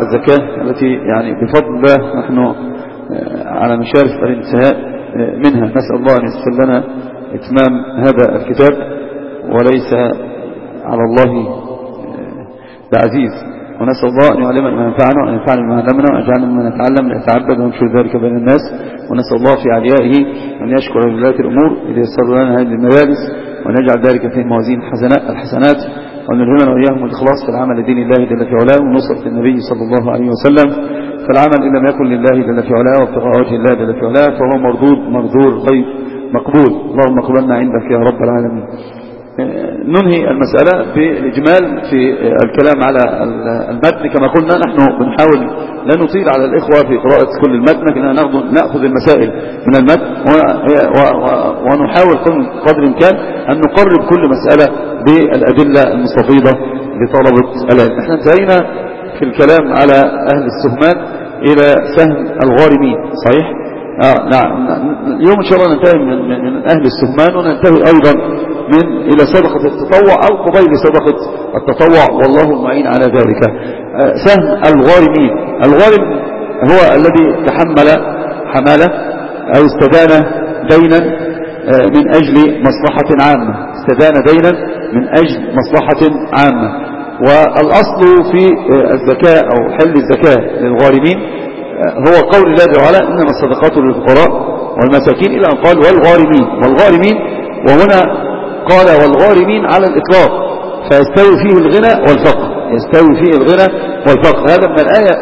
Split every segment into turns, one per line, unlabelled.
الزكاة التي يعني بفضل الله نحن على مشارف الانتهاء منها. نسأل الله أن يسر لنا إتمام هذا الكتاب، وليس على الله بعزيز. ونسأل الله أن يعلمنا ما ينفعنا وأن ينفعنا بما علمنا وأجعلنا مما نتعلم لنتعبد وننشر ذلك بين الناس. ونسأل الله في عليائه أن يشكر لولاة الأمور إذا يسر لنا هذه المجالس، وأن يجعل ذلك في موازين الحسنات، وأن يلهمنا وإياهم الإخلاص في العمل لدين الله جل في علاه ونصرة النبي صلى الله عليه وسلم. فالعمل إن لم يكن لله جل في علاه وابتغاء وجه الله جل في علاه فهو مردود مرذور غير مقبول. اللهم اقبلنا عندك يا رب العالمين. ننهي المسألة بالإجمال في الكلام على المتن. كما قلنا نحن بنحاول لا نطيل على الإخوة في قراءة كل المتن، لكننا نأخذ المسائل من المتن ونحاول قدر الإمكان أن نقرب كل مسألة بالأدلة المستفيضة لطلبة العلم. نحن انتهينا في الكلام على أهل السهمان إلى سهم الغارمين، صحيح؟ نعم. اليوم إن شاء الله ننتهي من أهل السهمان، وننتهي أيضا إلى صدقة التطوع أو قبيل صدقة التطوع، والله المعين على ذلك. سهم الغارمين. الغارم هو الذي تحمل حمالة أو استدان دينا من أجل مصلحة عامة، استدان دينا من أجل مصلحة عامة. والأصل في الزكاة أو حل الزكاة للغارمين هو قول الله تعالى إنما الصدقات للفقراء والمساكين، إلى أن قال والغارمين، وهنا قال والغارمين على الإطلاق، فيستوي فيه الغنى والفقر. هذا من الآية،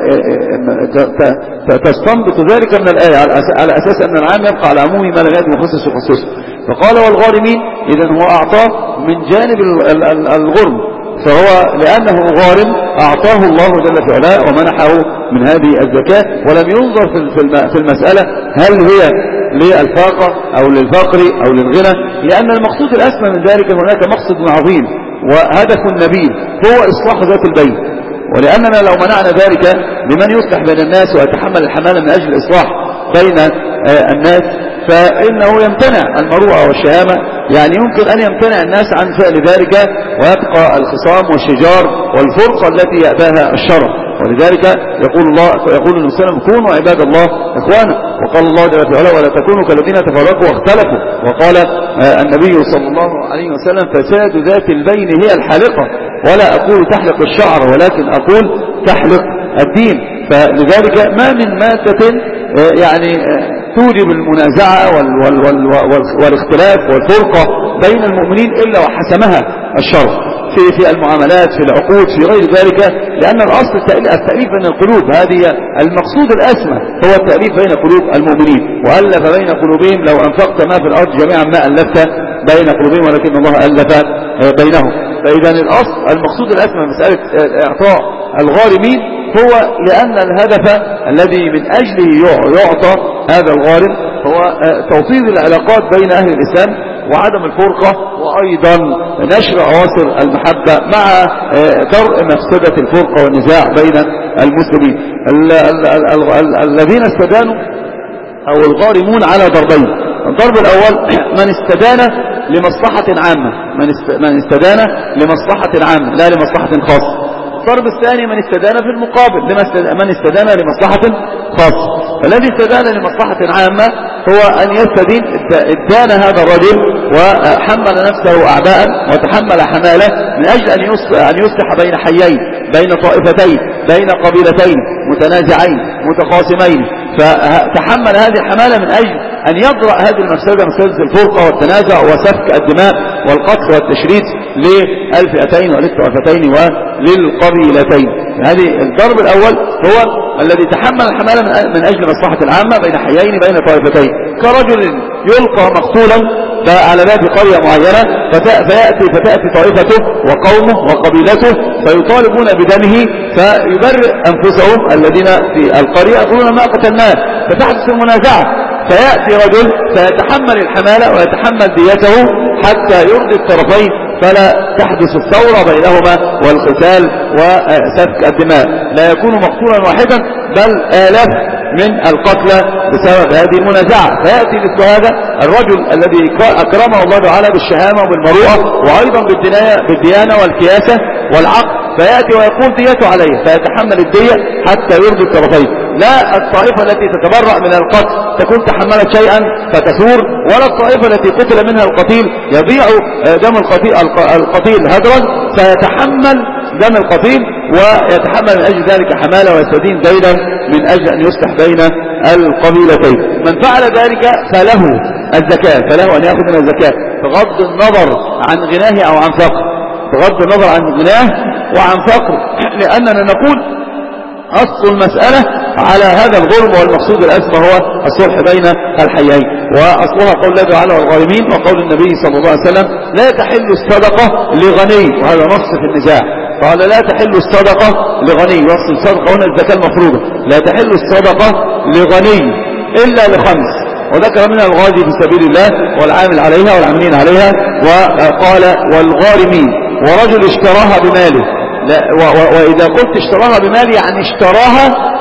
تستنبط ذلك من الآية على أساس أن العام يبقى على عمومه ما لم يأتي مخصص يخصصه. فقال والغارمين، إذن هو أعطاه من جانب الغرم، فهو لأنه غارم أعطاه الله جل في علاه ومنحه من هذه الزكاة، ولم ينظر في المسألة هل هي للفاقة أو للفقر أو للغنى، لأن المقصود الأسمى من ذلك هناك مقصد عظيم وهدف نبيل هو إصلاح ذات البين. ولأننا لو منعنا ذلك لمن يصلح بين الناس ويتحمل الحمالة من أجل الإصلاح بين الناس، فإنه يمتنع المروءة والشهامة، يعني يمكن أن يمتنع الناس عن فعل ذلك، ويبقى الخصام والشجار والفرقة التي يأباها الشرع. ولذلك يقول النبي صلى الله عليه وسلم كونوا عباد الله إخوانا، وقال الله جل وعلا ولا تكونوا كالذين تفرقوا واختلفوا، وقال النبي صلى الله عليه وسلم فساد ذات البين هي الحالقة، ولا أقول تحلق الشعر ولكن أقول تحلق الدين. فلذلك ما من مادة يعني توجب المنازعة والاختلاف والفرقة بين المؤمنين إلا وحسمها الشرع في المعاملات، في العقود، في غير ذلك، لأن الأصل التأليف بين القلوب. هذه المقصود الأسمى هو التأليف بين قلوب المؤمنين، وألف بين قلوبهم لو أنفقت ما في الأرض جميعا ما ألفت بين قلوبهم ولكن الله ألف بينهم. فإذا الأصل المقصود الأسمى مسألة إعطاء الغارمين هو لأن الهدف الذي من أجله يعطى هذا الغارم هو توطيد العلاقات بين أهل الإسلام وعدم الفرقة، وأيضا نشر أواصر المحبة مع درء مفسدة الفرقة والنزاع بين المسلمين. الذين استدانوا أو الغارمون على ضربين. الضرب الأول من استدان لمصلحة عامة، من استدان لمصلحة عامة لا لمصلحة خاصة. الضرب الثاني من استدان في المقابل من استدان لمصلحة خاصة. فالذي استدان لمصلحة عامة هو أن يستدين ادان هذا الرجل وحمل نفسه أعباء وتحمل حمالة من أجل أن يصلح بين حيين، بين طائفتين، بين قبيلتين متنازعين متخاصمين، فتحمل هذه الحمالة من أجل أن يضرأ هذه المفسدة، مفسدة الفرقة والتنازع وسفك الدماء والقتل والتشريد للفئتين وللطائفتين وللقبيلتين. هذه الضرب الأول هو الذي تحمل الحمالة من أجل مصلحة العامة بين حيين بين طائفتين، كرجل يلقى مقتولا على باب قرية معينة، فتأتي طائفته وقومه وقبيلته فيطالبون بدمه، فيبرئ أنفسهم الذين في القرية يقولون ما قتلناه، فتحدث المنازعة، فيأتي رجل فيتحمل الحمالة ويتحمل ديته حتى يرضي الطرفين، فلا تحدث الثورة بينهما والقتال وسفك الدماء، لا يكون مقتولا واحدا بل آلاف من القتلى بسبب هذه المنازعة. فيأتي مثل هذا الرجل الذي أكرمه الله تعالى بالشهامة وبالمروءة وأيضا بالديانة والكياسة والعقل فيأتي ويقول ديته عليه فيتحمل الدية حتى يرضي الطرفين. لا الطائفة التي تتبرأ من القتل تكون تحملت شيئا فتثور، ولا الطائفة التي قتل منها القتيل يضيع دم القتيل هدرا فيتحمل دم القتيل ويتحمل من أجل ذلك حمالة ويستدين دينا من أجل أن يصلح بين القبيلتين. من فعل ذلك فله الزكاة، فله أن يأخذ من الزكاة بغض النظر عن غناه أو عن فقر، بغض النظر عن غناه وعن فقر، لأننا نقول أصل المسألة على هذا الظلم، والمقصود الأسمى هو الصلح بين الحيين، وأصلها قول الله تعالى والغارمين، وقول النبي صلى الله عليه وسلم لا تحل الصدقة لغني، وهذا نص في النزاع، قال لا تحل الصدقة لغني، وأصل الصدقة هنا الزكاة المفروضة، لا تحل الصدقة لغني إلا لخمس، وذكر منها الغازي في سبيل الله والعامل عليها والعاملين عليها، وقال والغارمين ورجل اشتراها بماله. لا وإذا قلت اشتراها بمال يعني اشتراها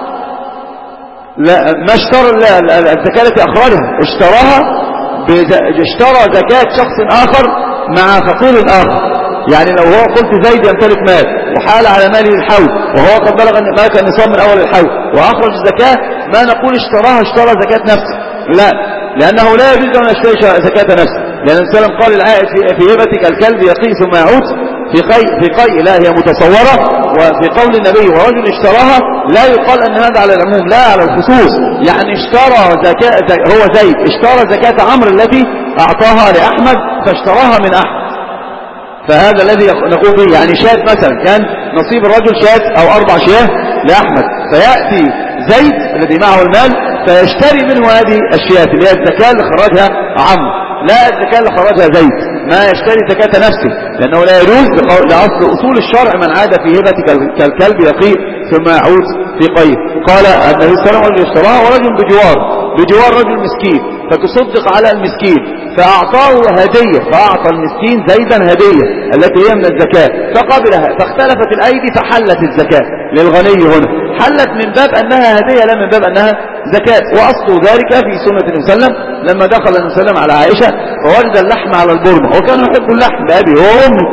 لا ما اشترى الزكاة التي أخرجها، اشترى زكاة شخص آخر مع فقير آخر. يعني لو هو قلت زيد يمتلك مال وحال على ماله الحول وهو قد بلغ النصاب من أول الحول وأخرج الزكاة، ما نقول اشترى زكاة نفسه، لا، لأنه لا يجوز أن يشتري زكاة نفسه، لأن السلام قال العائد في هبتك الكلب يقي ثم يعود في قيء، لا هي متصورة. وفي قول النبي ورجل اشتراها لا يقال أن هذا على العموم، لا على الخصوص، يعني اشترى زكاة، هو زيد اشترى زكاة عمرو التي أعطاها لأحمد فاشتراها من أحمد، فهذا الذي نقول به. يعني شاة مثلا كان نصيب الرجل شاة أو 4 شياه لأحمد، فيأتي زيد الذي معه المال فيشتري منه هذه الشياه اللي هي الزكاة اللي خرجها عمرو، لا الزكاة اللي خرجها زيد، ما يشتري زكاة نفسه، لأنه لا يجوز لأصل أصول الشرع من عاد في هبة كالكلب يقيء ثم يعود في قيء. قال النبي صلى الله عليه وسلم اشتراه ورجل بجوار رجل مسكين فتصدق على المسكين فأعطاه هدية، فأعطى المسكين زيدا هدية التي هي من الزكاة فقبلها، فاختلفت الأيدي فحلت الزكاة للغني هنا، حلت من باب أنها هدية لا من باب أنها زكاة. وأصل ذلك في سنة النبي صلى الله عليه وسلم لما دخل النبي صلى الله عليه وسلم على عائشة فوجد اللحم على البرمة، وكان يحب اللحم بأبي وأمي،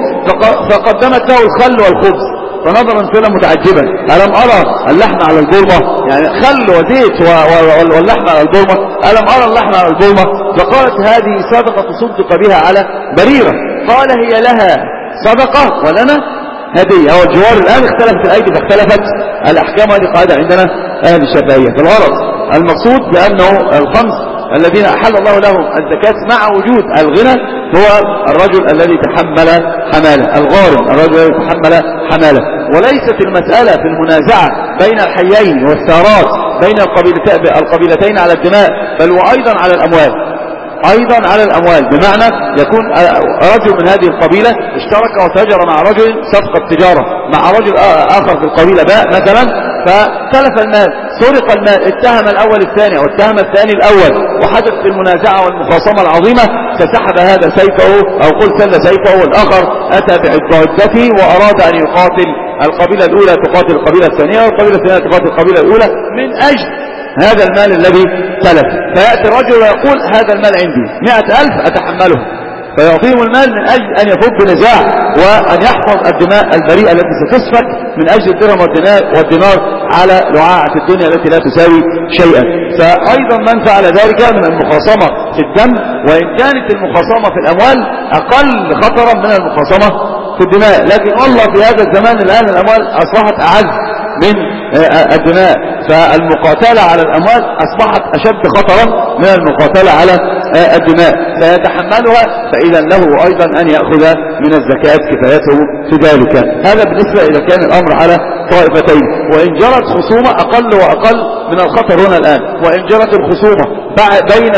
فقدمت له الخل والخبز، فنظر النبي صلى الله عليه وسلم متعجبا ألم أرى اللحم على البرمة، يعني خل وزيت واللحم على البرمة، ألم أرى اللحم على البرمة؟ فقالت هذه صدقة تصدق بها على بريرة، قال هي لها صدقة ولنا هدية. هو الجوار الآن اختلفت الأيدي فاختلفت الأحكام، هذه قاعدة عندنا أهل الشافعية. فالغرض المقصود بأنه الخمس الذين أحل الله لهم الزكاة مع وجود الغنى هو الرجل الذي تحمل حمالة، الغارم الرجل الذي تحمل حمالة. وليست المسألة في المنازعة بين الحيين والثارات بين القبيلتين على الدماء، بل وأيضا على الأموال، أيضا على الأموال، بمعنى يكون رجل من هذه القبيلة اشترك وتاجر مع رجل صفقة تجارة مع رجل آخر في القبيلة باء مثلا، فتلف المال، سرق المال، اتهم الأول الثاني أو اتهم الثاني الأول، وحدثت المنازعة والمخاصمة العظيمة، فسحب هذا سيفه أو قل سل سيفه، والآخر أتى بعدته وأراد أن يقاتل القبيلة الأولى تقاتل القبيلة الثانية، والقبيلة الثانية تقاتل القبيلة الأولى من أجل هذا المال الذي تلف. فيأتي الرجل ويقول هذا المال عندي 100,000 أتحمله، فيعطيهم المال من أجل أن يفض نزاع وأن يحفظ الدماء البريئة التي ستسفك من أجل الدرهم والدينار على لعاعة الدنيا التي لا تساوي شيئا. فأيضا من فعل ذلك من المخاصمة في الدم، وإن كانت المخاصمة في الأموال أقل خطرا من المخاصمة في الدماء، لكن والله في هذا الزمان الآن الأموال أصبحت أعز من الدماء، فالمقاتلة على الأموال أصبحت أشد خطرا من المقاتلة على الدماء، فيتحملها، فإذا له أيضا أن يأخذ من الزكاة كفايته في ذلك. هذا بالنسبة إذا كان الأمر على طائفتين. وإن جرت خصومة أقل وأقل من الخطر هنا الآن، وإن جرت الخصومة بين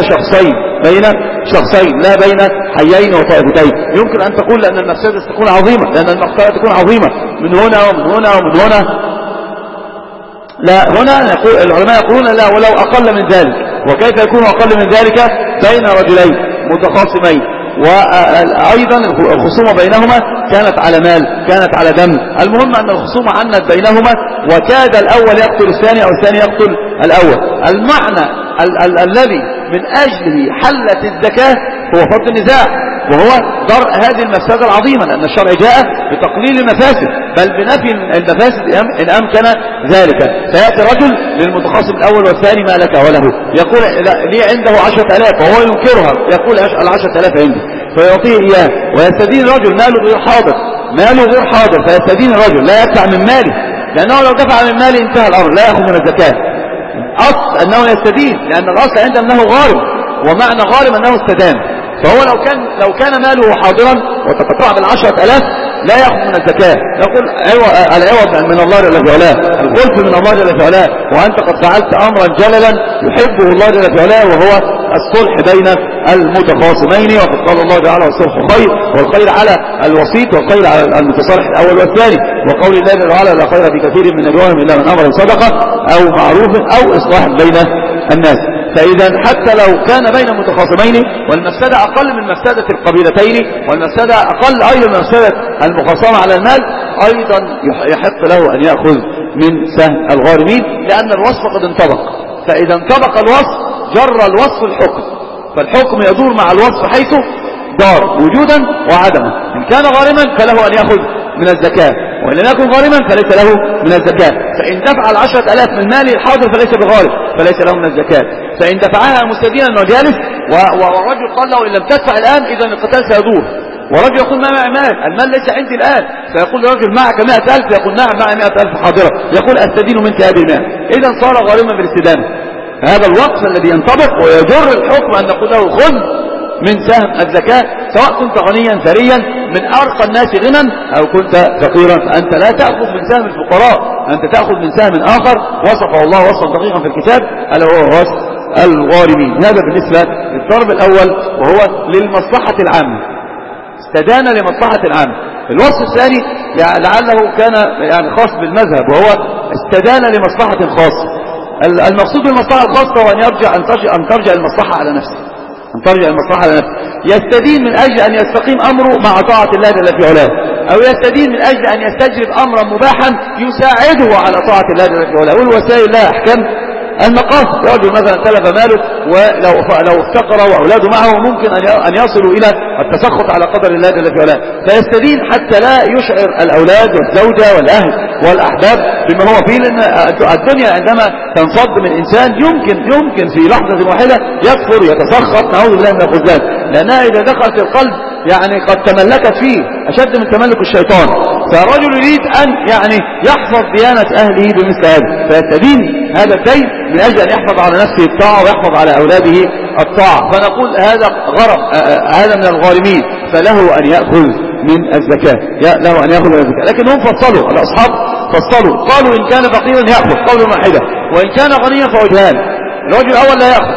شخصين لا بين حيين وطائفتين، يمكن أن تقول لأن المفسدة تكون عظيمة، لأن المقتلة تكون عظيمة من هنا ومن هنا ومن هنا، لا، هنا العلماء يقولون لا ولو أقل من ذلك. وكيف يكون أقل من ذلك؟ بين رجلين متخاصمين، وأيضا الخصومة بينهما كانت على مال، كانت على دم، المهم أن الخصومة عنت بينهما، وكاد الأول يقتل الثاني أو الثاني يقتل الأول. المعنى الذي من أجله حلت الزكاة هو فض النزاع، وهو درء هذه المفسدة العظيمة، لأن الشرع جاء بتقليل المفاسد بل بنفي المفاسد إن أمكن ذلك. فيأتي رجل للمتخاصم الأول والثاني ما لك وله، يقول لي عنده 10,000 وهو ينكرها، يقول 10,000 عندي، فيعطيه إياه، ويستدين رجل ماله غير حاضر فيستدين الرجل لا يدفع من ماله، لأنه لو دفع من ماله انتهى الأمر لا يأخذ من الزكاة. أصل أنه يستدين، لأن الأصل عنده أنه غارم، ومعنى غارم أنه استدان. فهو لو كان ماله حاضرا وتقطع بال10,000 لا يأخذ من الزكاة، يقول العوض من الله جل وعلا، الخلف من الله جل وعلا، وأنت قد فعلت أمرا جللا يحبه الله جل وعلا، وهو الصلح بين المتخاصمين. وقد قال الله تعالى والصلح خير، والخير على الوسيط، والخير على المتصالح الأول والثاني، وقول الله جل وعلا لا خير في كثير من نجواهم إلا من أمر صدقة أو معروف أو إصلاح بين الناس. فإذا حتى لو كان بين المتخاصمين والمفسدة أقل من مفسدة القبيلتين، والمفسدة أقل أيضا من مفسدة المخاصمة على المال، أيضا يحق له أن يأخذ من سهم الغارمين، لأن الوصف قد انطبق. فإذا انطبق الوصف جر الوصف الحكم، فالحكم يدور مع الوصف حيث دار وجودا وعدما. إن كان غارما فله أن يأخذ من الزكاة، وإن لم يكن غارما فليس له من الزكاة. فإن دفع 10,000 من ماله الحاضر فليس بغارم، فليس له من الزكاة. فإن دفعها مستدينا وجالس والرجل قال له إن لم تدفع الآن إذا القتال سيدور، ورجل يقول ما معي مال، المال ليس عندي الآن، فيقول لرجل معك 100,000، يقول نعم معي 100,000 حاضرة، يقول أستدين منك هذه المال، إذا صار غارما بالاستدانة. هذا الوقف الذي ينطبق ويجر الحكم أن نقول له خذ من سهم الزكاة، سواء كنت غنيا ثريا من أرقى الناس غنى أو كنت فقيرا، فأنت لا تأخذ من سهم الفقراء، أنت تأخذ من سهم آخر وصفه الله وصفا دقيقا في الكتاب، ألا هو وصف الغارمين. هذا بالنسبة للضرب الأول وهو للمصلحة العامة، استدان لمصلحة العامة. الوصف الثاني لعله كان خاص بالمذهب، وهو استدان لمصلحة خاصة. المقصود بالمصلحة الخاصة هو أن ترجع المصلحة على نفسه، يستدين من أجل أن يستقيم أمره مع طاعة الله جل في علاه، أو يستدين من أجل أن يستجلب أمرا مباحا يساعده على طاعة الله جل في علاه. والوسائل لها أحكام المقاصد. رجل مثلا تلف ماله ولو افتقر وأولاده معه ممكن أن يصلوا إلى التسخط على قدر الله جل في علاه، فيستدين حتى لا يشعر الأولاد والزوجة والأهل والأحباب بما هو فيه، لأن الدنيا عندما تنفض من إنسان يمكن في لحظة واحدة يكفر يتسخط، نعوذ بالله من الخذلان، لأنها إذا دخلت القلب قد تملكت فيه أشد من تملك الشيطان. فالرجل يريد أن يحفظ ديانة أهله بمثل هذا، فيستدين هذا الدين من أجل أن يحفظ على نفسه الطاعة ويحفظ على أولاده الطاعة. فنقول هذا غرم، هذا من الغارمين، فله أن يأخذ من الزكاة، لكن هم فصلوا، الأصحاب فصلوا، قالوا إن كان فقيرا يأخذ قول واحدة، وإن كان غنيا فوجهان. الرجل الأول لا يأخذ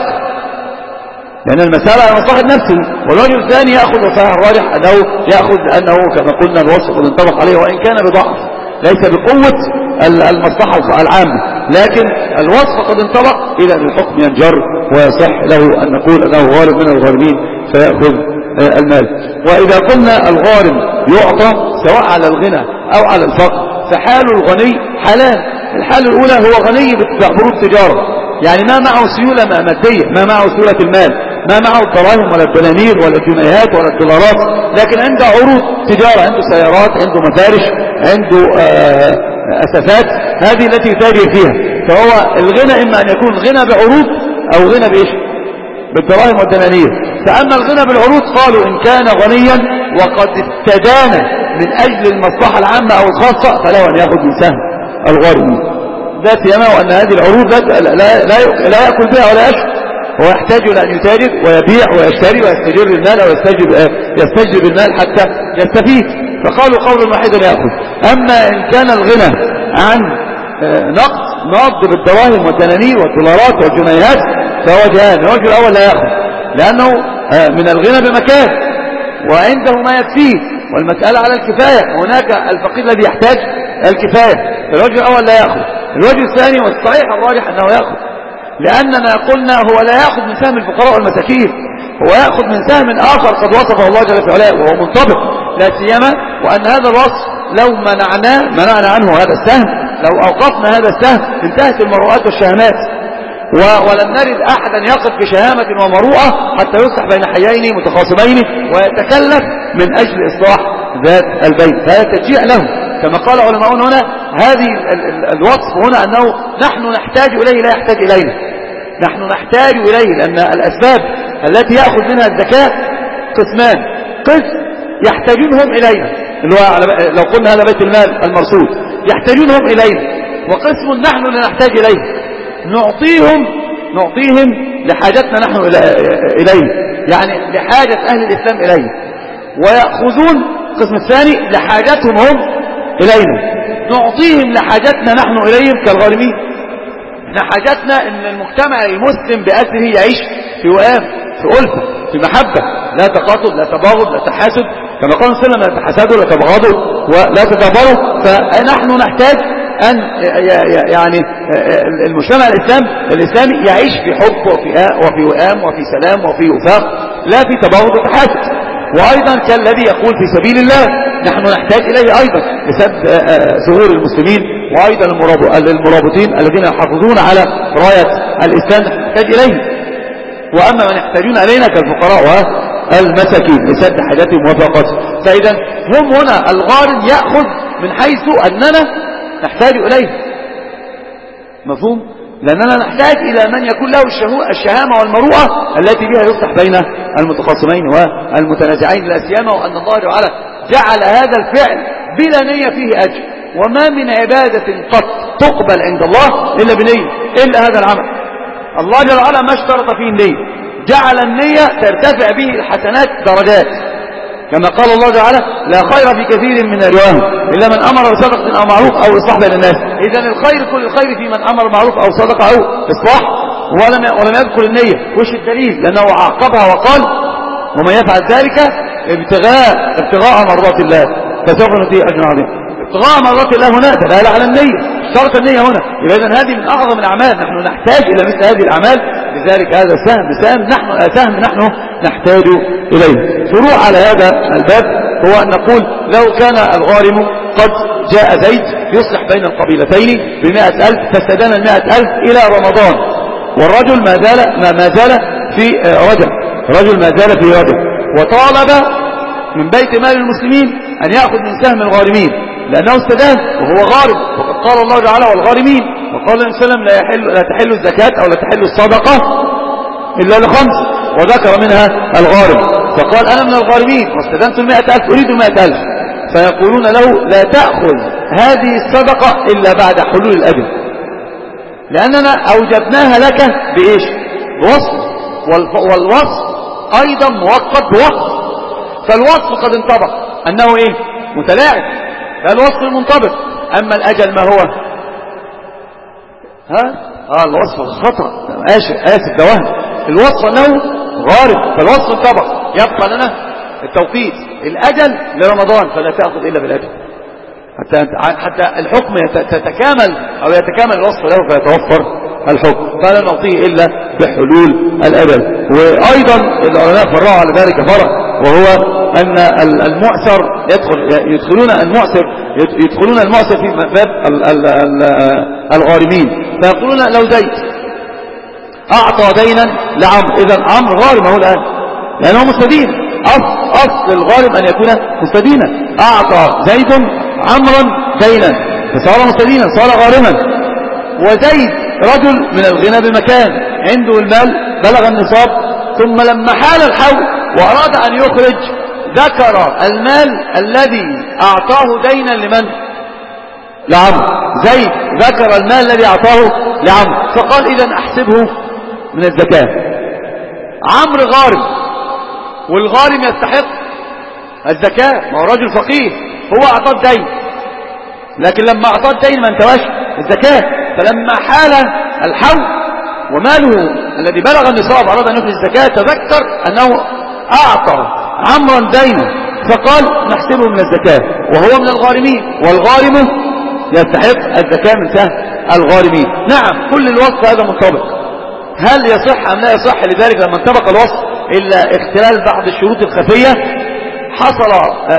لأن المسألة على مصلحة نفسه، والرجل الثاني يأخذ، وصحيح الراجح أنه يأخذ، لأنه كما قلنا الوصف قد انطبق عليه، وإن كان بضعف ليس بقوة المصلحة العامة، لكن الوصف قد انطبق، إذا الحكم ينجر ويصح له أن نقول أنه غارم من الغارمين فيأخذ المال. وإذا قلنا الغارم يعطى سواء على الغنى أو على الفقر، فحال الغني حالان. الحال الأولى هو غني بروض تجارة، ما معه سيولة مادية، ما معه سيولة المال، ما معه الدراهم ولا الدنانير ولا الجنيهات ولا الدولارات، لكن عنده عروض تجارة، عنده سيارات، عنده مفارش، عنده أسفات، هذه التي يتاجر فيها. فهو الغنى إما أن يكون غنى بعروض أو غنى بالدراهم والدنانير. فأما الغنى بالعروض قالوا إن كان غنيا وقد استدان من أجل المصلحة العامة أو الخاصة فله أن يأخذ من سهم الغارمين، لا سيما وأن هذه العروض لا يأكل بها ولا يشرب، هو يحتاج إلى أن يتاجر ويبيع ويشتري ويستجر المال أو يستجلب المال حتى يستفيد، فقالوا قول واحد يأخذ. أما إن كان الغنى عن نقد بالدراهم والدنانير والدولارات والجنيهات فهو جهان. الرجل الأول لا يأخذ لأنه من الغنى بمكان وعنده ما يكفيه، والمسألة على الكفاية، هناك الفقير الذي يحتاج الكفاية، فالرجل الأول لا يأخذ. الرجل الثاني والصحيح الراجح أنه يأخذ، لأننا قلنا هو لا يأخذ من سهم الفقراء والمساكين، هو يأخذ من سهم آخر قد وصفه الله جل في علاه وهو منطبق، لا سيما وأن هذا الوصف لو منعنا عنه هذا السهم، لو أوقفنا هذا السهم انتهت المروءات والشهمات، ولم نرد أحدا يقف بشهامة ومروءة حتى يصلح بين حيين متخاصمين ويتكلف من أجل إصلاح ذات البين، فهذا تشجيع له. كما قال علماؤنا هنا هذه الوصف هنا أنه نحن نحتاج إليه لا يحتاج إلينا، نحن نحتاج إليه، لأن الأسباب التي يأخذ منها الزكاة قسمان، قسم يحتاجونهم إلينا اللي هو لو قلنا هذا بيت المال المرصود يحتاجونهم إلينا، وقسم نحن لا نحتاج إليه نعطيهم لحاجتنا نحن إليه، يعني لحاجة أهل الإسلام إليه، ويأخذون القسم الثاني لحاجتهم هم إلينا، نعطيهم لحاجتنا نحن إليهم كالغارمين. احنا حاجتنا ان المجتمع المسلم بأسره يعيش في وئام، في ألفة، في محبة، لا تقاتل، لا تباغض، لا تحاسد، كما قال صلى الله عليه وسلم لا تحاسدوا، لا تبغضوا، ولا تدابروا. فنحن نحتاج أن يعني المجتمع الإسلامي يعيش في حب وفي وئام وفي سلام وفي وفاق، لا في تباغض وتحاسد. وأيضا كالذي يقول في سبيل الله نحن نحتاج إليه أيضا لسد ثغور المسلمين، وأيضا المرابطين الذين يحافظون على راية الإسلام نحتاج إليه. وأما من يحتاجون إلينا كالفقراء والمساكين لسد حاجاتهم وفاقاتهم. فإذا هم هنا الغارم يأخذ من حيث أننا نحتاج إليه، مفهوم؟ لأننا نحتاج إلى من يكون له الشهامة والمروءة التي بها يصلح بين المتخاصمين والمتنازعين، لا سيما وأن الله تعالى جعل هذا الفعل بلا نية فيه أجر، وما من عبادة قد تقبل عند الله إلا بنية، إلا هذا العمل. الله جل وعلا ما اشترط فيه النية، جعل النية ترتفع به الحسنات درجات، كما قال الله تعالى لا خير في كثير من نجواهم إلا من أمر بصدقة أو معروف أو إصلاح بين الناس. إذن الخير كل الخير في من أمر معروف أو صدقة أو إصلاح، ولم يذكر النية. وش الدليل؟ لأنه عاقبها وقال ومن يفعل ذلك ابتغاء مرضات الله فسوف نؤتيه أجرا عظيما. ابتغاء مرضات الله هنا دلالة على النية، شرط النية هنا. إذن هذه من أعظم الأعمال، نحن نحتاج إلى مثل هذه الأعمال، لذلك هذا سهم نحن نحتاج إليه. فروع على هذا الباب هو أن نقول لو كان الغارم قد جاء زيد يصلح بين القبيلتين ب100,000 فاستدان 100,000 إلى رمضان، والرجل ما زال في رجب، وطالب من بيت مال المسلمين أن يأخذ من سهم الغارمين لأنه استدان وهو غارم، وقد قال الله تعالى والغارمين، وقال النبي صلى الله عليه وسلم لا تحل الزكاة أو لا تحل الصدقة إلا ل5، وذكر منها الغارم، فقال أنا من الغارمين واستدنت 100,000 أريد 100,000، فيقولون له لا تأخذ هذه الصدقة إلا بعد حلول الأجل، لأننا أوجبناها لك بإيش؟ بوصف، والوصف أيضا موقت بوقت، فالوصف قد انطبق أنه إيه؟ متلاعب، ده الوصف المنطبق. أما الأجل ما هو؟ الوصف الخطأ، آسف ده وهم، الوصف أنه غارب فالوصف انطبق، يبقى لنا التوقيت، الأجل لرمضان فلا تأخذ إلا بالأجل حتى الحكم تتكامل أو يتكامل الوصف له فيتوفر الحكم، فلا نعطيه إلا بحلول الأجل. وأيضا العلماء فرعوا على ذلك فرع، وهو أن المعسر يدخلون المعسر في باب الغارمين، فيقولون لو زيد أعطى دينا لعمر، إذن عمرو غارم هو الآن لأنه مستدين، أصل الغارم أن يكون مستدينا، أعطى زيد عمرا دينا فصار مستدينا، صار غارما. وزيد رجل من الغنى بمكان، عنده المال بلغ النصاب، ثم لما حال الحول وأراد أن يخرج ذكر المال الذي أعطاه دينا لمن؟ لعمرو. زيد ذكر المال الذي أعطاه لعمرو، فقال إذن أحسبه من الزكاة. عمرو غارم، والغارم يستحق الزكاة، ما هو رجل فقير، هو أعطاه الدين، لكن لما أعطاه الدين ما انتواش الزكاة، فلما حال الحول وماله الذي بلغ النصاب أراد أن يخرج الزكاة تذكر أنه أعطى عمرا دينا، فقال نحسبه من الزكاة وهو من الغارمين، والغارم يستحق الزكاة من سهم الغارمين. نعم كل الوصف هذا منطبق، هل يصح أم لا يصح؟ لذلك لما انطبق الوصف إلا اختلال بعض الشروط الخفية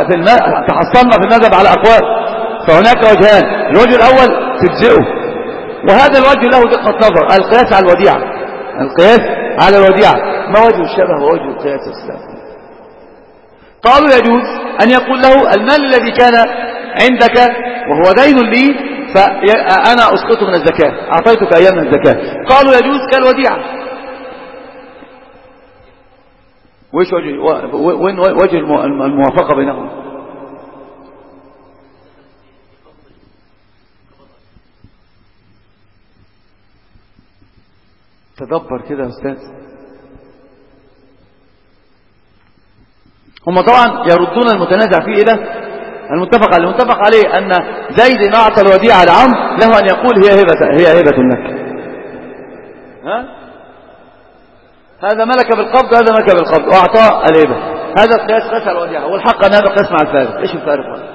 تحصلنا في المذهب على أقوال، فهناك وجهان، الوجه الأول تجزئه وهذا الوجه له دقة نظر، القياس على الوديعة، القياس على الوديعة. ما وجه الشبه ووجه القياس الإسلامي؟ قالوا يجوز أن يقول له المال الذي كان عندك وهو دين لي فأنا أسقطه من الزكاة، أعطيتك أيام من الزكاة. قالوا يجوز كالوديعة. وين وجه الموافقة بينهم؟ تدبر كده يا أستاذ. هم طبعا يردون المتنازع فيه إلى المتفق عليه. المتفق عليه أن زيد أعطى الوديعة لعمرو له أن يقول هي هبة لك. هذا ملك بالقبض، هذا ملك بالقبض وأعطاه الهبة. هذا القياس قياس على الوديعة، والحق أن هذا قياس مع الفارق. إيش الفارق هذا؟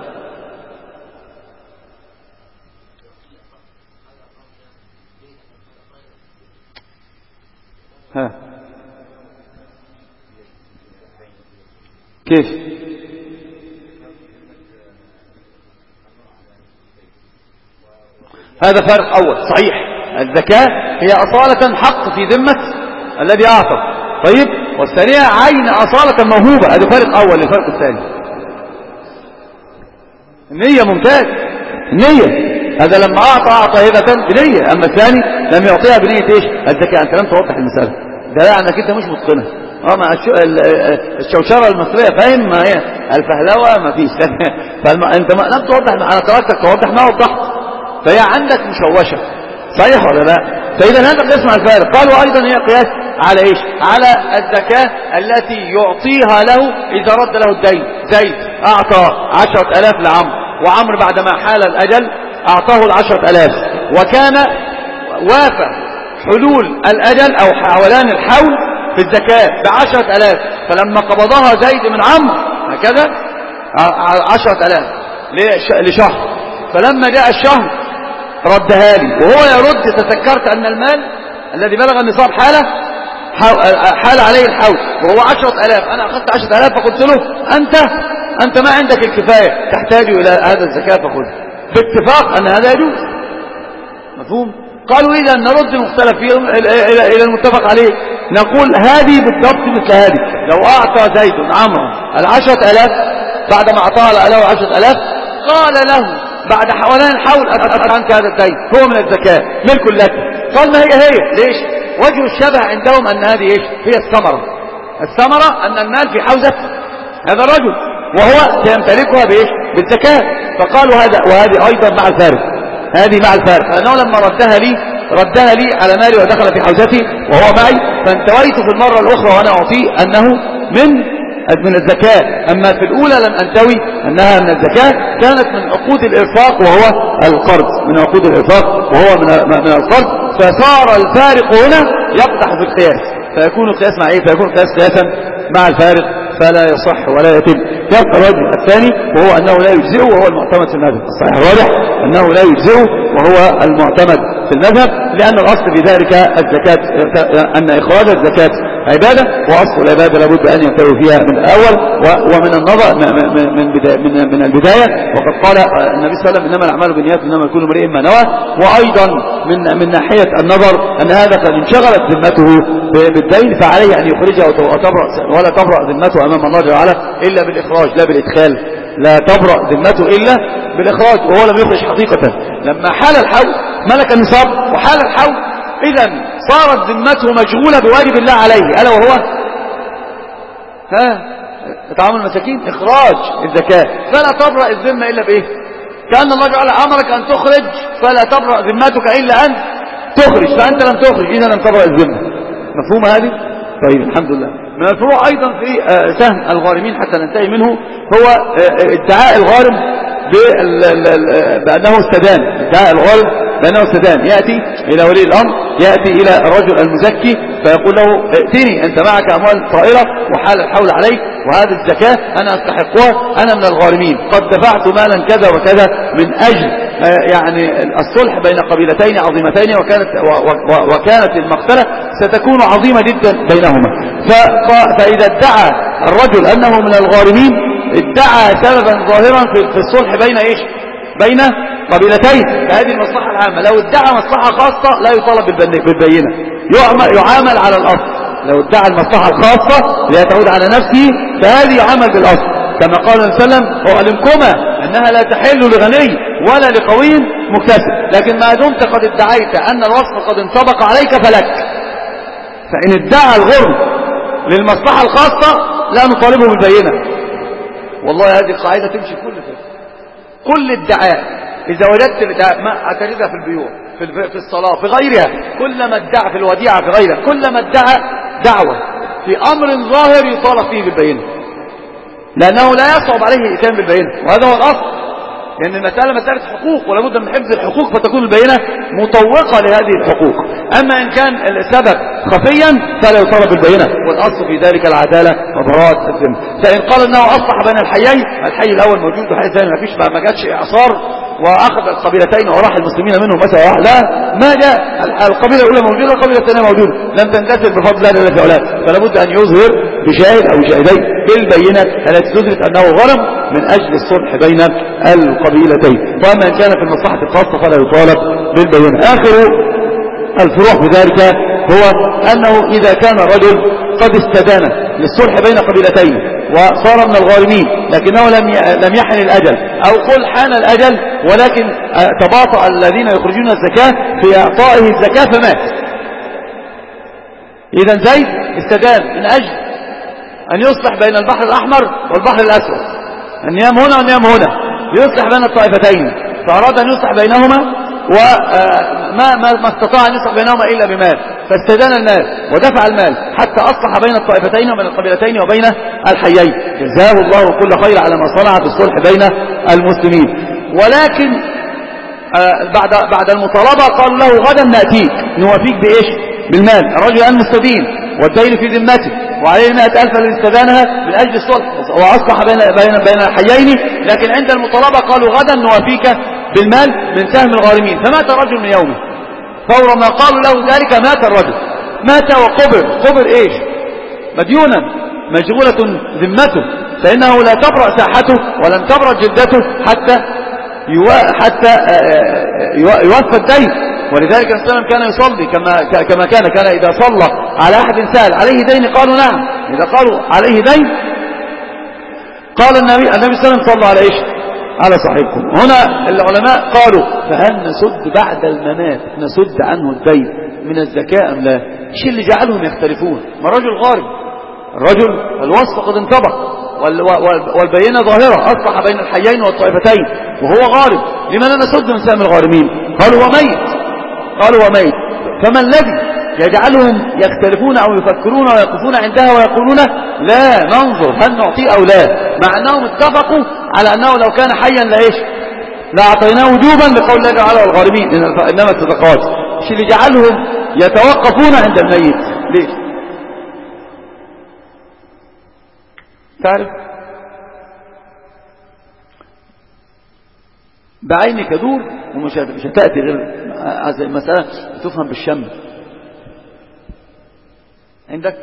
كيف؟ هذا فارق أول صحيح. الزكاة هي أصالة حق في ذمة الذي أعطى، طيب، والثانية عين أصالة موهوبة. هذا فارق أول. الفرق الثاني النية. ممتاز. النية، هذا لما أعطى هبة بنية، أما الثاني لم يعطيها بنية إيش؟ الزكاة. أنت لم توضح المسألة، ده يعني أنك أنت مش متقنة. ما الشوشرة المصرية، فاهم؟ ما هي الفهلوة ما فيش. فأنت لم توضح. أنا تركتك توضح ما وضحت، فهي عندك مشوشة، صحيح ولا لا؟ فإذا هذا قياس مع الفارق. قالوا أيضا هي قياس على إيش؟ على الزكاة التي يعطيها له إذا رد له الدين. زيد أعطى 10,000 لعمرو، وعمرو بعدما حال الأجل أعطاه 10,000، وكان وافى حلول الأجل أو حولان الحول في الزكاة ب10,000، فلما قبضها زيد من عمرو هكذا 10,000 لشهر، فلما جاء الشهر ردها لي وهو يرد. تذكرت أن المال الذي بلغ النصاب حال عليه الحول وهو 10,000. أنا أخذت 10,000 فقلت له أنت ما عندك الكفاية، تحتاج إلى هذا الزكاة فخذ، باتفاق أن هذا يجوز. مفهوم؟ قالوا إذا نرد المختلف فيه إلى المتفق عليه، نقول هذه بالضبط مثل هذه. لو أعطى زيد عمرو 10,000 بعد ما أعطاه له 10,000، قال له بعد حولان الحول أدفع عنك هذا الدين، هو من الزكاة ملك لك. قال ما هي ليش؟ وجه الشبه عندهم أن هذه إيش؟ هي الثمرة أن المال في حوزة هذا الرجل وهو سيمتلكها بإيش؟ بالزكاة. فقالوا هذا، وهذه أيضا مع الفارق، هذه مع الفارق، لأنه لما ردها لي على مالي ودخل في حوزتي وهو معي، فانتويت في المرة الأخرى وأنا أعطيه أنه من الزكاة. أما في الأولى لم أنتوي أنها من الزكاة، كانت من عقود الإرفاق وهو القرض، من عقود الإرفاق وهو من القرض. فصار الفارق هنا يقدح في القياس، فيكون القياس مع إيه؟ فيكون القياس قياسا مع الفارق، فلا يصح ولا يتم. يبقى الوجه الثاني وهو أنه لا يجزئه، وهو المعتمد في المذهب. الصحيح الواضح أنه لا يجزئه وهو المعتمد في المذهب، لأن الأصل في ذلك الزكاة، أن إخراج الزكاة عبادة، وأصل العبادة لابد أن ينتهي فيها من الأول ومن النظر من البداية. وقد قال النبي صلى الله عليه وسلم إنما الأعمال بالنيات إنما يكون امرئ ما نوى. وأيضا من ناحية النظر أن هذا قد انشغلت ذمته بالدين، فعليه أن يخرجها ولا تبرأ ذمته أمام الله جل وعلا إلا بالإخراج لا بالإدخال. لا تبرأ ذمته إلا بالإخراج، وهو لم يخرج حقيقة. لما حال الحول ملك النصاب وحال الحول، إذا صارت ذمته مشغولة بواجب الله عليه، ألا وهو إطعام المساكين، إخراج الزكاة. فلا تبرأ الذمة إلا بإيه؟ كأن الله جعل أمرك أن تخرج، فلا تبرأ ذمتك إلا أن تخرج، فأنت لم تخرج إذا لم تبرأ الذمة. مفهوم هذه؟ طيب الحمد لله. من الفروع أيضا في سهم الغارمين حتى ننتهي منه، هو ادعاء الغارم بأنه استدان. ادعاء الغارم بأنه استدان، يأتي إلى ولي الأمر، يأتي إلى الرجل المزكي فيقول له ائتني أنت معك أموال طائرة وحال الحول عليك، وهذه الزكاة أنا أستحقها، أنا من الغارمين، قد دفعت مالا كذا وكذا من أجل يعني الصلح بين قبيلتين عظيمتين، وكانت المقتلة ستكون عظيمة جدا بينهما. فإذا ادعى الرجل أنه من الغارمين ادعى سببا ظاهرا في الصلح بين إيش؟ بين قبيلتين، فهذه المصلحة العامة. لو ادعى مصلحة خاصة لا يطالب بالبينة، يعامل على الأصل. لو ادعى المصلحة الخاصة ليتعود على نفسه فهذه يعامل بالأصل، كما قال النبي صلى الله عليه وسلم: أعلمكما أنها لا تحل لغني ولا لقوي مكتسب، لكن ما دمت قد ادعيت أن الوصف قد انطبق عليك فلك. فإن ادعى الغرم للمصلحة الخاصة لا نطالبه بالبينة. والله هذه القاعدة تمشي كل ادعاء. إذا وجدت الادعاء ما أتجدها في البيوع، في الصلاة، في غيرها، كلما ادعى في الوديعة، في غيرها، كلما ادعى دعوة في أمر ظاهر يطالب فيه بالبينة، لأنه لا يصعب عليه الإتيان بالبينة، وهذا هو الأصل. لأن المسألة مسألة حقوق، ولا بد من حفظ الحقوق، فتكون البينة مطوقة لهذه الحقوق. أما إن كان السبب خفيا فلا يطالب بالبينة، والأصل في ذلك العدالة وبراءة الذمة. فإن قال أنه أصلح بين الحيين، الحي الأول موجود والحي الثاني ما فيش، ما جاتش إعصار وأخذ القبيلتين وراح المسلمين منهم مثلا واحد، لا، ما جاء. القبيلة الأولى موجودة والقبيلة الثانية موجودة، لم تندثر بفضل الله جل وعلا، فلا بد أن يظهر بشاهد أو شاهدين بالبينة التي تثبت أنه غرم من أجل الصلح بين القبيلتين. وأما إن كان في المصلحة الخاصة فلا يطالب بالبينة. آخر الفروع في ذلك هو أنه إذا كان الرجل قد استدان للصلح بين قبيلتين وصار من الغارمين، لكنه لم يحن الأجل، أو قل حان الأجل ولكن تباطأ الذين يخرجون الزكاة في إعطائه الزكاة فمات. إذن زيد استدان من أجل أن يصلح بين البحر الأحمر والبحر الأسود، النيام هنا والنيام هنا، يصلح بين الطائفتين، فأراد أن يصلح بينهما وما استطاع أن يصلح بينهما إلا بمال، فاستدان المال ودفع المال حتى أصلح بين الطائفتين وبين القبيلتين وبين الحيين. جزاه الله كل خير على ما صنع بالصلح بين المسلمين. ولكن بعد المطالبة قالوا له: غدا نأتيك نوافيك بإيش؟ بالمال. الرجل الآن مستدين والدين في ذمته وعليه 100,000 الذي استدانها من أجل الصلح وأصلح بين الحيين، لكن عند المطالبة قالوا: غدا نوافيك بالمال من سهم الغارمين. فمات الرجل من يومه، فور ما قالوا له ذلك مات الرجل، مات وقبر إيش؟ مديونا مشغولة ذمته، فإنه لا تبرأ ساحته ولم تبرأ جلدته حتى يوفى الدين. ولذلك النبي صلى الله عليه وسلم كان يصلي كما كان إذا صلى على أحد سأل عليه دين قالوا نعم. إذا قالوا عليه دين قال النبي صلى الله عليه وسلم: صلوا على إيش؟ على صاحبكم. هنا العلماء قالوا: فهل نسد بعد الممات، نسد عنه الدين من الزكاة أم لا؟ ايش اللي جعلهم يختلفون؟ ما الرجل غارب، الرجل الوصف قد انطبق والبينة ظاهرة، أصلح بين الحيين والطائفتين وهو غارب، لمن لا نسد من سهم الغارمين؟ قالوا: هو ميت. فما الذي يجعلهم يختلفون أو يفكرون ويقفون عندها ويقولون: لا ننظر هل نعطيه أو لا، مع أنهم اتفقوا على أنه لو كان حيا لإيش؟ لأعطيناه وجوبا لقول الله تعالى: والغارمين إنما الصدقات. ايش اللي جعلهم يتوقفون عند الميت؟ ليش؟ تعرف بعينك دور ومش هتأتي غير هذه المسألة تفهم بالشم. عندك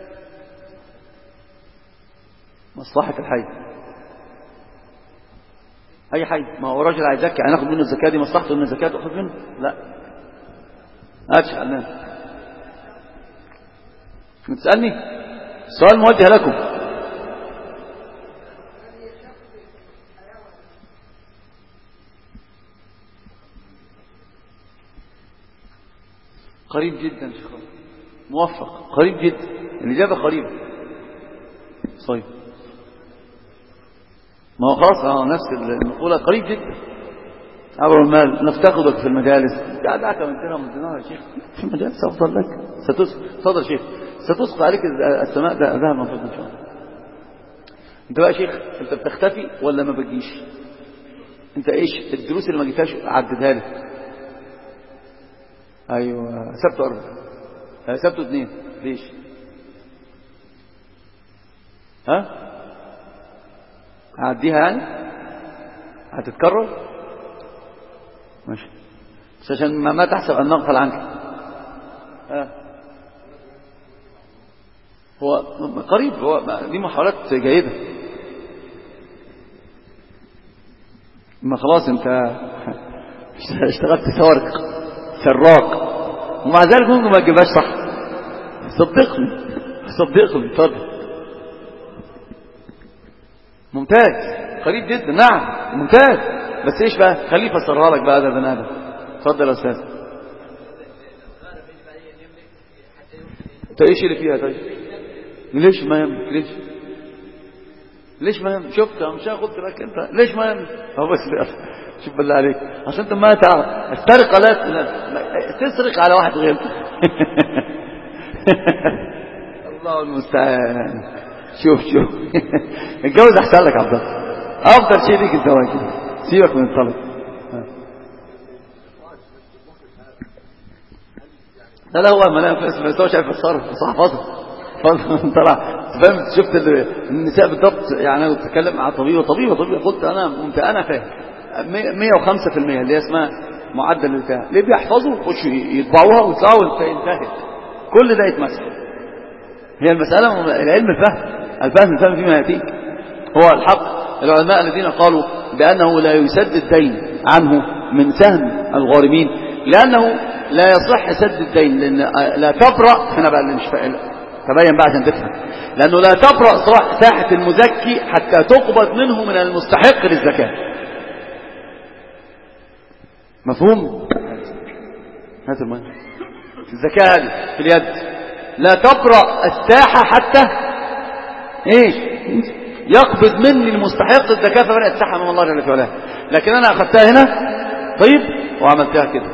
مصلحة الحي، أي حي، ما هو راجل هيزكي هناخد منه الزكاة، دي مصلحته إن الزكاة تأخذ منه؟ لا، أتشعل الناس. تسألني السؤال موجه لكم. قريب جدا شيخ، موفق، قريب جدا، الإجابة قريبة. صحيح، ما هو خلاص نفس المقولة، قريب جدا. أول ما نفتقدك في المجالس، دعك من دينار يا شيخ في المجالس أفضل لك. تفضل شيخ، ستسقى عليك السماء ذهب منفض إن شاء الله. أنت بقى شيخ، أنت بتختفي ولا ما بتجيش؟ أنت إيش الدروس اللي ما جيتهاش عددها لي؟ أيوة، سبت 4، سبت 2، ليش؟ ها؟ هعديها يعني؟ هتتكرر؟ ماشي، بس عشان ما تحسب أن نغفل عنك. هو قريب، هو دي محاولات جيدة. ما خلاص انت اشتغلت سراق ومع ذلك ممكن ما تجيبهاش صح. صدقني اتفضل. ممتاز، قريب جدا، نعم ممتاز. بس ايش بقى؟ خليه يفسرها لك بقى ده بني ادم. اتفضل يا استاذ. انت ايش اللي فيها طيب؟ ليش ما يملك؟ ليش ما يملك؟ شفت مش قلت لك انت ليش ما يملك؟ هو بس شوف بالله عليك عشان انت ما تعرف السرقه. لا تسرق على واحد غيرك. الله المستعان. شوف اتجوز احسن لك عبد الله، افضل شيء ليك الزواج كده، سيبك من الطلب. لا هو ما لا مش عارف يفسر صح فاضل طلع فهمت. شفت النساء بالضبط يعني. انا بتكلم مع طبيبه قلت انا فاهم 105% اللي هي اسمها معدل البتاع ليه بيحفظوا يخشوا يطبعوها ويطلعوا انتهت كل ده يتمسح. هي المساله العلم الفهم فيما ياتيك هو الحق. العلماء الذين قالوا بانه لا يسد الدين عنه من سهم الغارمين لانه لا يصح سد الدين، لان لا تبرأ هنا بقى اللي مش فاهم تبين بقى عشان تفهم، لانه لا تبرأ ساحة المزكي حتى تقبض منه من المستحق للزكاة. مفهوم؟ هات الماء. الزكاة هذه في اليد لا تبرأ الساحة حتى ايش يقبض مني المستحق الزكاة فبرأ الساحة من الله جل وعلا. لكن انا اخذتها هنا طيب وعملتها كده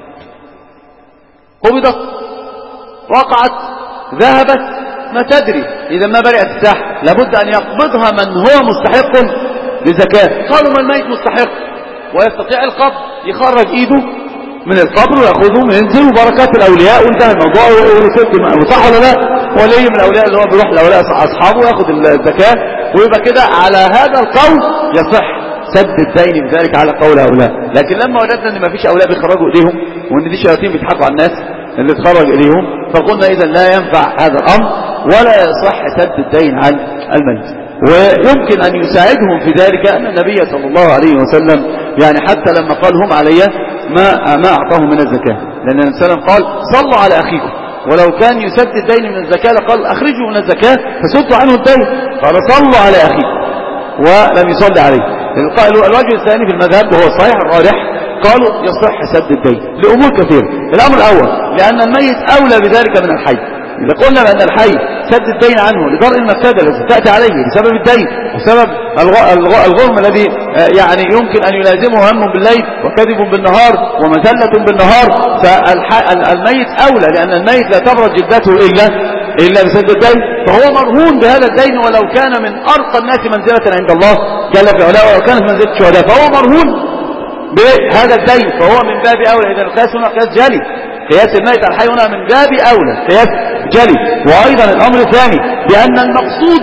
قبضت وقعت ذهبت ما تدري. إذا ما برئت الساحة لابد أن يقبضها من هو مستحق لزكاة. قالوا ما الميت مستحق ويستطيع القبض يخرج إيده من القبر ويأخذه وينزل وبركات الأولياء وانتهى الموضوع. وصح ولا لا؟ ولي من الأولياء اللي هو بيروح لأولياء أصحابه ويأخذ الزكاة ويبقى كده. على هذا القول يصح سد الدين بذلك على قول هؤلاء. لكن لما وجدنا ان ما فيش أولياء بيخرجوا إيديهم وان دي شياطين بيضحكوا على الناس اللي تخرج إليهم فقلنا إذا لا ينفع هذا الأمر ولا يصح سد الدين عن الميت. ويمكن أن يساعدهم في ذلك أن النبي صلى الله عليه وسلم يعني حتى لما قال هم علي ما أعطاهم من الزكاة، لأن النبي صلى الله عليه وسلم قال صلوا على أخيكم، ولو كان يسد الدين من الزكاة لقال أخرجوا من الزكاة فسدوا عنه الدين. قال صلوا على أخيكم ولم يصلي عليه. الوجه الثاني في المذهب وهو الصحيح الراجح قالوا يصح سد الدين لأمور كثيرة. الأمر الأول لأن الميت أولى بذلك من الحي. إذا قلنا بأن الحي سد الدين عنه لدرء المفسدة التي تأتي عليه بسبب الدين وسبب الغرم الذي يعني يمكن أن يلازمه هم بالليل وكذب بالنهار ومذلة بالنهار، فالميت أولى لأن الميت لا تبرد جلدته إلا بسد الدين، فهو مرهون بهذا الدين ولو كان من أرقى الناس منزلة عند الله جل في علاه ولو كانت منزلة الشهداء فهو مرهون بهذا الدين، فهو من باب أولى. إذا القياس هنا قياس جلي، قياس الميت على الحي هنا من باب أولى قياس جلي. وأيضا الأمر الثاني بأن المقصود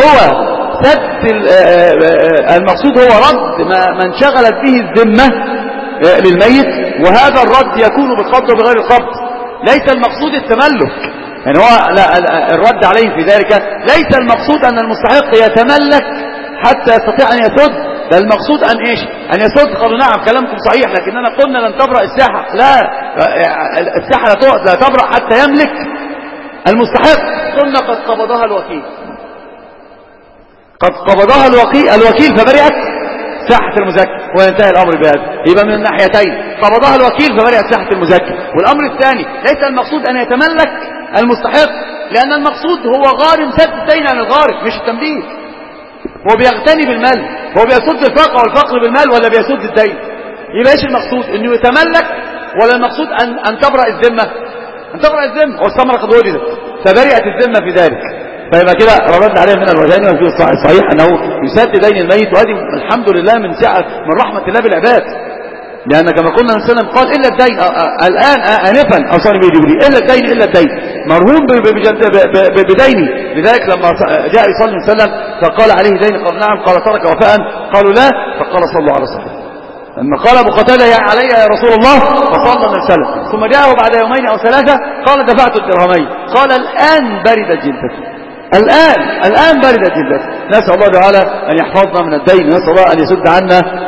هو رد ما انشغلت به الذمة للميت، وهذا الرد يكون بالقبض وبغير القبض. ليس المقصود التملك، يعني هو الرد عليه في ذلك ليس المقصود أن المستحق يتملك حتى يستطيع أن يسد، بل المقصود أن إيش؟ أن يسد. قالوا نعم كلامكم صحيح، لكننا قلنا لن تبرأ الساحة. لا، الساحة لا تبرأ حتى يملك المستحق. قلنا قد قبضها الوكيل فبرئت ساحة المزكي وينتهي الأمر بهذا. يبقى من الناحيتين قبضها الوكيل فبرئت ساحة المزكي. والأمر الثاني ليس المقصود أن يتملك المستحق، لأن المقصود هو غارم سد الدين عن الغارم مش التمليك. هو بيغتني بالمال، هو بيسد الفقر والفقر بالمال ولا بيسد الدين؟ يبقى ايش المقصود؟ انه يتملك ولا المقصود ان تبرأ الذمة؟ ان تبرأ الذمة والثمرة قد وجدت فبرئت الذمة في ذلك. فيبقى كده ردنا عليه من الوجهين وفي الصحيح انه يسد دين الميت، وهذه الحمد لله من سعة من رحمة الله بالعباد، لأن كما قلنا النبي صلى الله عليه وسلم قال إلا الدين الآن آنفا أوصاني به جبريل إلا الدين مرهون بديني. لذلك لما جاء يصلي النبي صلى الله عليه وسلم فقال عليه دين، قال نعم، قال ترك وفاء، قالوا لا، فقال صلوا على صحيح. لما قال أبو قتادة علي يا رسول الله فصلى النبي صلى الله عليه وسلم، ثم جاءه بعد يومين أو ثلاثة قال دفعت الدرهمين، قال الآن بردت جلدته، الآن بردت جلدته. نسأل الله تعالى أن يحفظنا من الدين، نسأل الله أن يسد عنا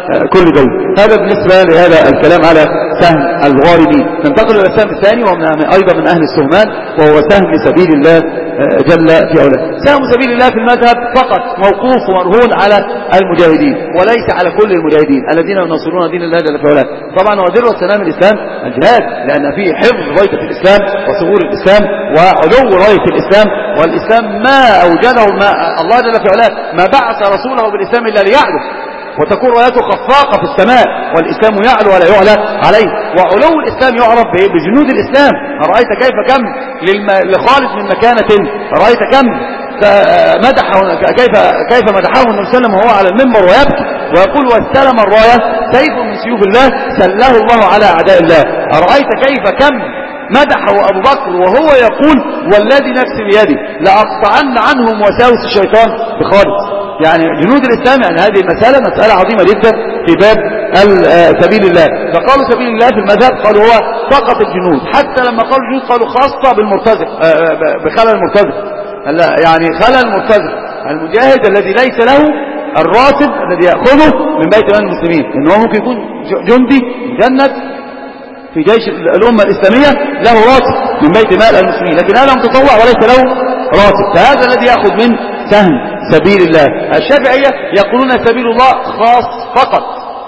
كل جيد. هذا بالنسبة لهذا الكلام على سهم الغارمين. ننتقل إلى السهم الثاني أيضا من أهل السهمان، وهو سهم سبيل الله جل في علاه. سهم سبيل الله في المذهب فقط موقوف ومرهون على المجاهدين، وليس على كل المجاهدين الذين ينصرون دين الله جل في علاه. طبعا هو ذروة سنام الإسلام الجهاد، لأن فيه حفظ راية الإسلام وثغور الإسلام وعلو راية الإسلام. والإسلام ما أوجده ما الله جل في علاه ما بعث رسوله بالإسلام إلا ليعلو، وتكون رايته خفاقة في السماء، والإسلام يعلو ولا يعلى عليه. وعلو الإسلام يعرف بجنود الإسلام. أرأيت كيف كم لخالد من مكانة، أرأيت كم مدحه كيف مدحه النبي صلى الله عليه وسلم وهو على المنبر ويبكي ويقول واستلم الراية سيف من سيوف الله سله الله على أعداء الله. أرأيت كيف كم مدحه أبو بكر وهو يقول والذي نفسي بيده لأقطعن عنهم وساوس الشيطان بخالد. يعني جنود الإسلام، يعني هذه مسألة عظيمة جدا في باب سبيل الله. فقالوا سبيل الله في المذهب قالوا هو فقط الجنود، حتى لما قالوا الجنود قالوا خاصة بالمرتزق بخلل المرتزق، يعني خلل المرتزق المجاهد الذي ليس له الراتب الذي يأخذه من بيت مال المسلمين، إنه ممكن يكون جندي مجند في جيش الأمة الإسلامية له راتب من بيت مال المسلمين، لكن هذا متطوع وليس له راتب، فهذا الذي يأخذ من سهم سبيل الله. الشافعية يقولون سبيل الله خاص فقط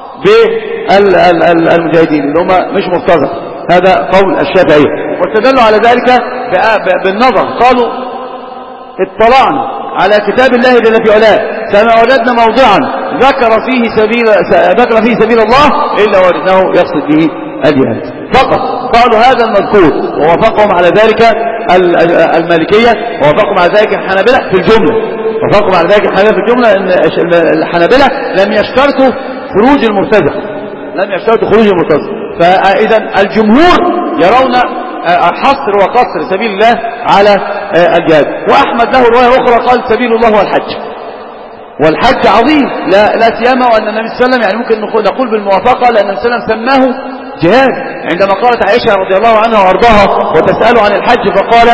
بالمجاهدين اللي هم مش مرتزق. هذا قول الشافعية، واستدلوا على ذلك بالنظر. قالوا اطلعنا على كتاب الله جل في علاه فما وجدنا موضعا ذكر فيه سبيل الله إلا وجدناه يقصد به الجهاد فقط. قالوا هذا المذكور، ووافقهم على ذلك المالكية، ووافقهم على ذلك الحنابلة في الجملة. ووافقهم على ذلك الحنابلة في الجملة ان الحنابلة لم يشترطوا خروج المرتزق، فإذا الجمهور يرون حصر وقصر سبيل الله على الجهاد. وأحمد له رواية أخرى قال سبيل الله هو الحج، والحج عظيم لا سيما، وأن النبي صلى الله عليه وسلم يعني ممكن نقول بالموافقة، لأن النبي صلى الله عليه وسلم سماه جهاد عندما قالت عائشة رضي الله عنها وارضاها وتسأله عن الحج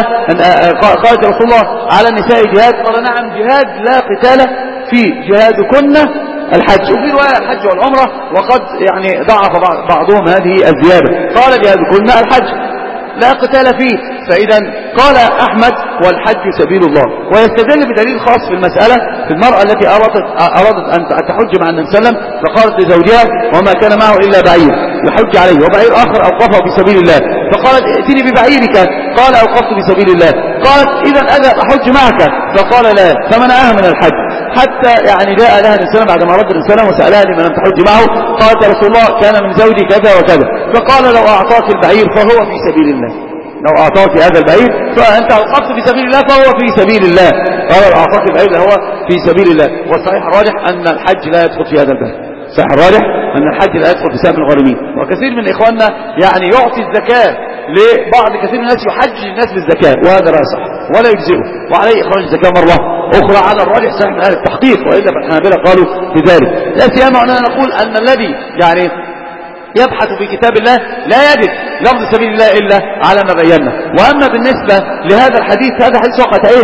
قالت رسول الله على النساء جهاد؟ قال نعم جهاد لا قتال فيه، جهادكن الحج. وفي رواية الحج والعمرة، وقد يعني ضعف بعضهم هذه الزيادة، قال جهادكن الحج لا قتال فيه. فإذا قال أحمد والحج سبيل الله، ويستدل بدليل خاص في المسألة في المرأة التي أرادت أن تحج مع النبي صلى الله عليه وسلم، فقالت لزوجها وما كان معه إلا بعير يحج عليه وبعير آخر أوقفه في سبيل الله، فقالت ائتني ببعيرك، قال أوقفت في سبيل الله. قالت إذا أذهب أحج معك، فقال لا، فمنعها من الحج. حتى يعني جاء لها النبي صلى الله عليه وسلم بعدما رد النبي صلى الله عليه وسلم وسألها لما لم تحج معه، قالت يا رسول الله كان من زوجي كذا وكذا، فقال لو أعطاك البعير فهو في سبيل الله، لو أعطاك هذا البعير فأنت أوقفت في سبيل الله فهو في سبيل الله، قال لو أعطاك البعير هو في سبيل الله. والصحيح الراجح أن الحج لا يدخل في هذا الباب، صحيح الراجح أن الحج لا يدخل في سهم الغارمين. وكثير من إخواننا يعني يعطي الزكاة لبعض كثير من الناس، يحجج الناس بالزكاة، وهذا لا يصح ولا يجزئه، وعليه إخراج الزكاة مرة أخرى على الراجح صحيح من أهل التحقيق، وإلا فالحنابلة قالوا بذلك. لا سيما أننا نقول أن الذي يعني يبحث في كتاب الله لا يجد لفظ سبيل الله إلا على ما بينا. وأما بالنسبة لهذا الحديث، هذا حديث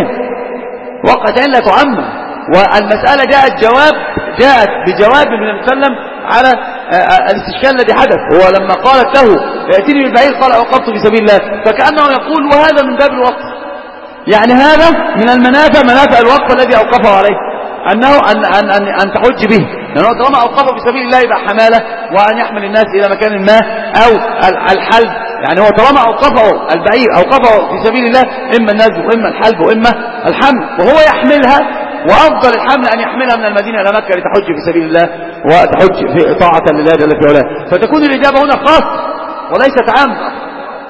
وقعتين لا تعمم، والمسألة جاءت بجواب من النبي صلى الله عليه وسلم على الاستشكال الذي حدث. هو لما قالت له ائتني بالبعير قال أوقفت في سبيل الله، فكأنه يقول وهذا من باب الوقف، يعني هذا من منافع الوقف الذي أوقفه عليه، أنه أن تحج به، لأنه طالما أوقفه في سبيل الله يبقى حمالة، وأن يحمل الناس إلى مكان ما، أو الحلب. يعني هو طالما أوقفه البعير أوقفه في سبيل الله، إما النزل وإما الحلب وإما الحمل، وهو يحملها، وأفضل الحمل أن يحملها من المدينة إلى مكة لتحج في سبيل الله وتحج في طاعة لله جل في علاه. فتكون الإجابة هنا خاصة وليست عامة.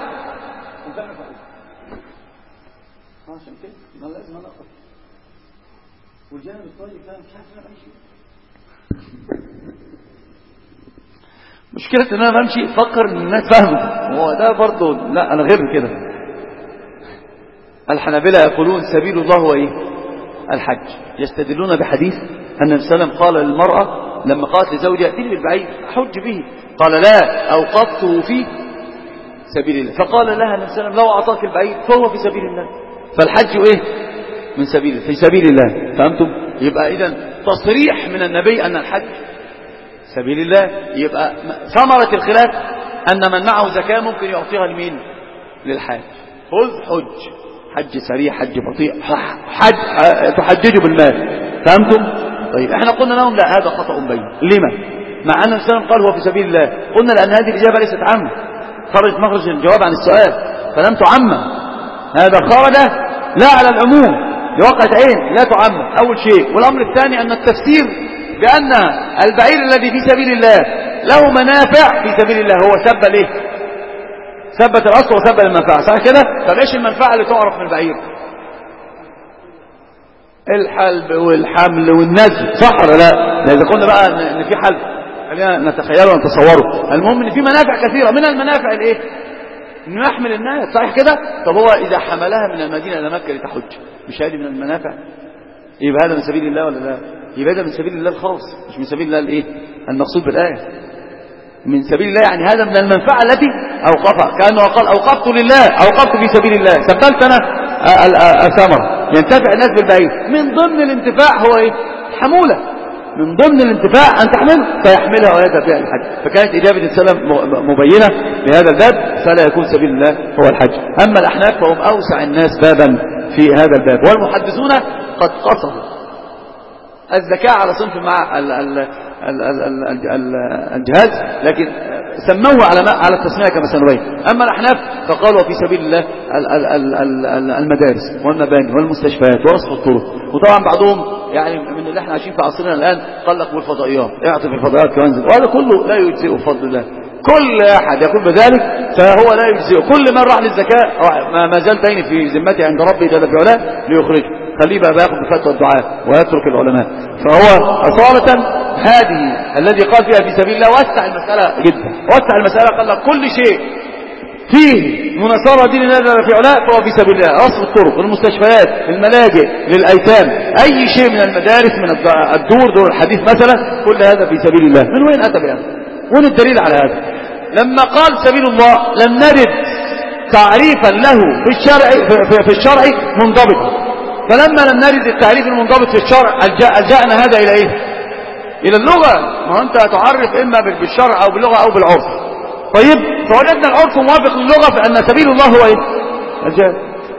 والجانب الطيب كان مش عارف انا امشي. مشكلة ان انا بمشي افكر ان الناس فاهمة، هو ده برضه لا، انا غير كده. الحنابلة يقولون سبيل الله هو ايه؟ الحج. يستدلون بحديث ان النبي صلى الله عليه وسلم قال للمرأة لما قالت لزوجها ائتني بالبعير احج به، قال لا اوقفته في سبيل الله، فقال لها النبي صلى الله عليه وسلم لو اعطاك البعير فهو في سبيل الله، فالحج ايه؟ من في سبيل الله. فهمتم؟ يبقى إذن تصريح من النبي أن الحج سبيل الله. يبقى ثمرة الخلاف أن من معه زكاة ممكن يعطيها لمين؟ للحاج. خذ حج، حج سريع، حج بطيء، تحججه بالمال. فهمتم؟ طيب احنا قلنا لهم لا، هذا خطأ بين. لما؟ مع أن الإنسان قال هو في سبيل الله. قلنا لأن هذه الإجابة ليست عامة، خرجت مخرج الجواب عن السؤال، فلم تعمم. هذا خرج لا على العموم لوقعة عين، لا تعمم. أول شيء. والأمر الثاني أن التفسير بأن البعير الذي في سبيل الله له منافع في سبيل الله هو سب ليه؟ ثبت الأصل وثبت المنفعة، صح كده؟ طب ايش المنفعة اللي تعرف من البعير؟ الحلب والحمل والنزل، صح ولا لا؟ إذا قلنا بقى ان في حلب خلينا نتخيله ونتصوره. المهم ان في منافع كثيرة. من المنافع الايه؟ انه يحمل الناس، صحيح كده؟ طب هو اذا حملها من المدينة الى مكة لتحج، مش هذه من المنافع؟ يبقى هذا من سبيل الله ولا لا؟ يبقى هذا من سبيل الله الخاص، مش من سبيل الله الايه المقصود بالآية. من سبيل الله يعني هذا من المنفعة التي أوقفها، كأنه قال أوقفت لله، أوقفت في سبيل الله، سبلت أنا الثمرة. ينتفع الناس بالبعير. من ضمن الانتفاع هو ايه؟ حمولة. من ضمن الانتفاع أن تحمله، فيحملها ويذهب بها الحج. فكانت إجابة السلام مبينة بهذا الباب، فلا يكون سبيل الله هو الحج. أما الأحناف فهم أوسع الناس بابا في هذا الباب، والمحدثون قد قصروا الزكاة على صنف مع الجهاز، لكن سموه على التسمية كما سنبين. أما الأحناف فقالوا في سبيل الله المدارس والمباني والمستشفيات ورصف الطرق. وطبعا بعضهم يعني من اللي احنا عايشين في عصرنا الآن قال لك والفضائيات، اعطي في الفضائيات كوانزل، وهذا كله لا يجزئه بفضل الله. كل أحد يقول بذلك فهو لا يجزئه. كل من راح للزكاة ما زال دين في ذمته عند ربه جل في علاه ليخرجه، خليه بقى ياخذ بفتوى الدعاء ويترك العلماء. فهو أصالة هذه الذي قال فيها في سبيل الله وسع المسألة جدا، وسع المسألة، قال لك كل شيء فيه مناصرة دين الله في علاه فهو في سبيل الله. رصف الطرق، المستشفيات، الملاجئ للأيتام، أي شيء من المدارس، من دور الحديث مثلا، كل هذا في سبيل الله. من وين أتى بهذا؟ وين الدليل على هذا؟ لما قال سبيل الله لم نرد تعريفا له في الشرع منضبطا. فلما لم نرد التعريف المنضبط في الشرع ألجأنا هذا إلى إيه؟ إلى اللغة. ما أنت تعرف إما بالشرع أو باللغة أو بالعرف. طيب فوجدنا العرف موافق للغة في أن سبيل الله هو إيه؟ الجهاد.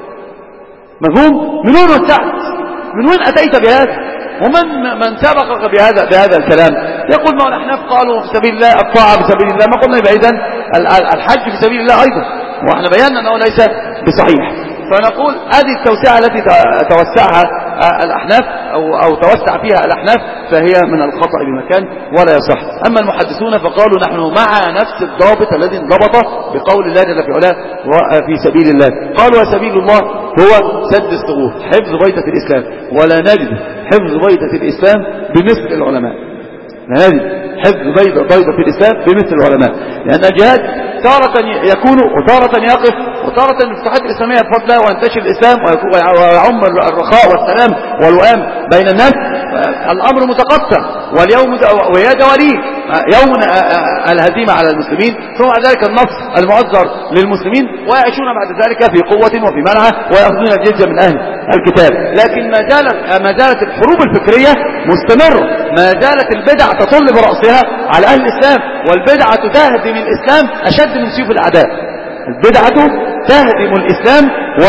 مفهوم؟ من وين وسعت؟ من وين أتيت بهذا؟ ومن سبقك بهذا الكلام؟ يقول ما الأحناف قالوا في سبيل الله الطاعة في سبيل الله، ما قلنا يبقى إذن الحج في سبيل الله أيضا، وإحنا بينا أنه ليس بصحيح. فنقول هذه التوسعة التي توسعها الأحناف أو توسع فيها الأحناف فهي من الخطأ بمكان ولا يصح. أما المحدثون فقالوا نحن مع نفس الضابط الذي انضبط بقول الله جل في علاه في سبيل الله. قالوا وسبيل الله هو سد الثغور، حفظ بيضة الإسلام، ولا نجد حفظ بيضة الإسلام بمثل العلماء. لا نجد حفظ بيضة الإسلام بمثل العلماء، لأن الجهاد تارة يكون وتارة يقف، وتارة الفتوحات الإسلامية بفضل الله وينتشر الإسلام ويعم الرخاء والسلام والوئام بين الناس. الأمر متقطع، واليوم ويا دواليه، يوم الهزيمة على المسلمين، ثم بعد ذلك النصر المؤزر للمسلمين، ويعيشون بعد ذلك في قوة وفي منعة ويأخذون الجزية من أهل الكتاب. لكن ما زالت الحروب الفكرية مستمرة، ما زالت البدع تطل برأسها على أهل الإسلام، والبدعة تهدم الإسلام أشد من سيوف الأعداء. البدعة تهدم الإسلام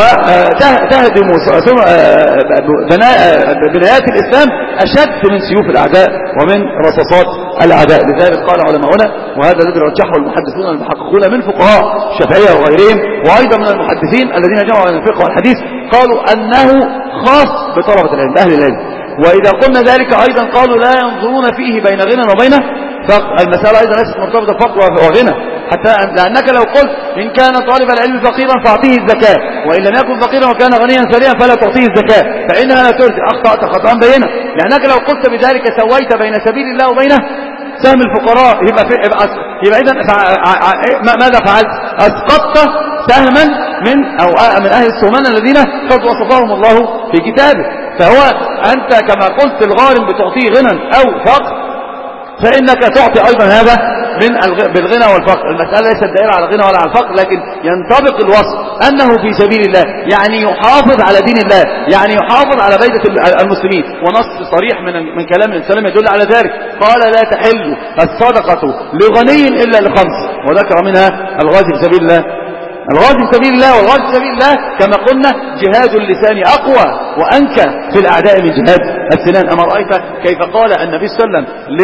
وتهدم بنايات الإسلام أشد من سيوف الأعداء ومن رصاصات الأعداء. لذلك قال علماؤنا، وهذا الذي رجحه المحدثون المحققون من فقهاء الشافعية وغيرهم، وأيضا من المحدثين الذين جمعوا بين الفقه والحديث، قالوا أنه خاص بطلبة العلم أهل العلم. وإذا قلنا ذلك أيضا قالوا لا ينظرون فيه بين غنى وبين فقر. المسألة أيضا ليست مرتبطة بفقر وغنى، حتى لأنك لو قلت إن كان طالب العلم فقيرا فأعطيه الزكاة، وإن لم يكن فقيرا وكان غنيا ثريا فلا تعطيه الزكاة، فإنها لا تجزي. أخطأت خطأ بينا، لأنك لو قلت بذلك سويت بين سبيل الله وبين سهم الفقراء، يبقى إذن ماذا فعلت؟ أسقطت سهما من أهل السهمان الذين قد وصفهم الله في كتابه. فهو أنت كما قلت الغارم بتعطيه غنى أو فقر، فإنك تعطي أيضا هذا بالغنى والفقر. المسألة ليست دائرة على الغنى ولا على الفقر، لكن ينطبق الوصف أنه في سبيل الله، يعني يحافظ على دين الله، يعني يحافظ على بيدة المسلمين. ونص صريح من كلام الإسلام يدل على ذلك. قال لا تحل الصدقة لغني إلا لخمس، وذكر منها الغازي في سبيل الله. الغازي في سبيل الله، والغازي في سبيل الله كما قلنا جهاد اللسان أقوى وأنكى في الأعداء من جهاد السنان. أما رأيت كيف قال النبي صلى الله عليه وسلم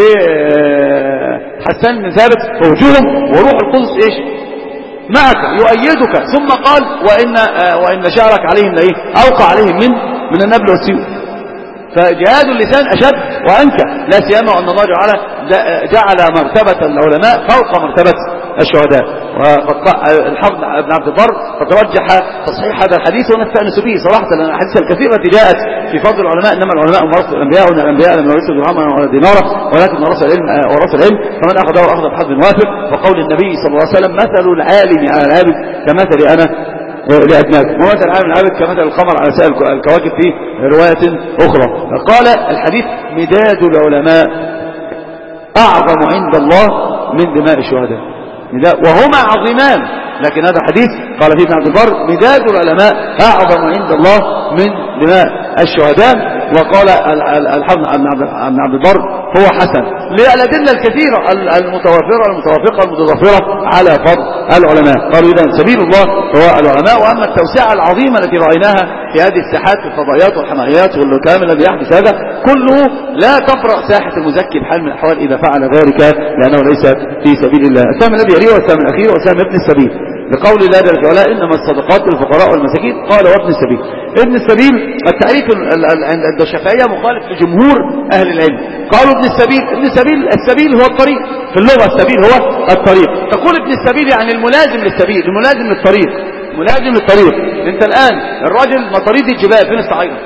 لحسان بن ثابت فوجوهم وروح القدس إيش معك يؤيدك، ثم قال وإن شعرك عليهم لإيه أوقع عليهم من النبل والسيوف. فجهاد اللسان أشد وأنكى، لا سيما أن الله جعل مرتبة العلماء فوق مرتبة الشهداء. والحافظ ابن عبد البر قد رجح تصحيح هذا الحديث ونستأنس به صراحة، لأن الأحاديث الكثيرة التي جاءت في فضل العلماء إنما العلماء ورثة الأنبياء، وأن الأنبياء لم يورثوا درهما ولا دينارا ولكن ورث العلم، فمن أخذه أخذ بحظ وافر. وقول النبي صلى الله عليه وسلم مثل العالم على العابد كمثل أنا لأدناكم، ومثل العالم العابد كمثل القمر على سائر الكواكب في رواية أخرى. قال الحديث مداد العلماء أعظم عند الله من دماء الشهداء، وهما عظيمان، لكن هذا حديث قال فيه ابن عبد البر مداد العلماء أعظم عند الله من دماء الشهداء. وقال الحافظ ابن عبد البر هو حسن للأدلة الكثيرة المتوافقة المتضافرة على فضل العلماء. قالوا إذا سبيل الله هو العلماء. وأما التوسعة العظيمة التي رأيناها في هذه الساحات في الفضائيات والحمائيات والكلام الذي يحدث هذا كله لا تفرق ساحة المزكي بحال من الأحوال إذا فعل ذلك، لأنه ليس في سبيل الله. السهم الذي يليه والسهم الأخير وسهم ابن السبيل، لقول الله جل وعلا إنما الصدقات للفقراء والمساكين. قال وابن السبيل. ابن السبيل التعريف عند الشافعية مخالف لجمهور أهل العلم. قالوا ابن السبيل السبيل هو الطريق، في اللغة السبيل هو الطريق. تقول ابن السبيل يعني الملازم للسبيل، الملازم للطريق، ملازم للطريق. انت الآن الراجل مطاريد الجبال فين الصعيدة؟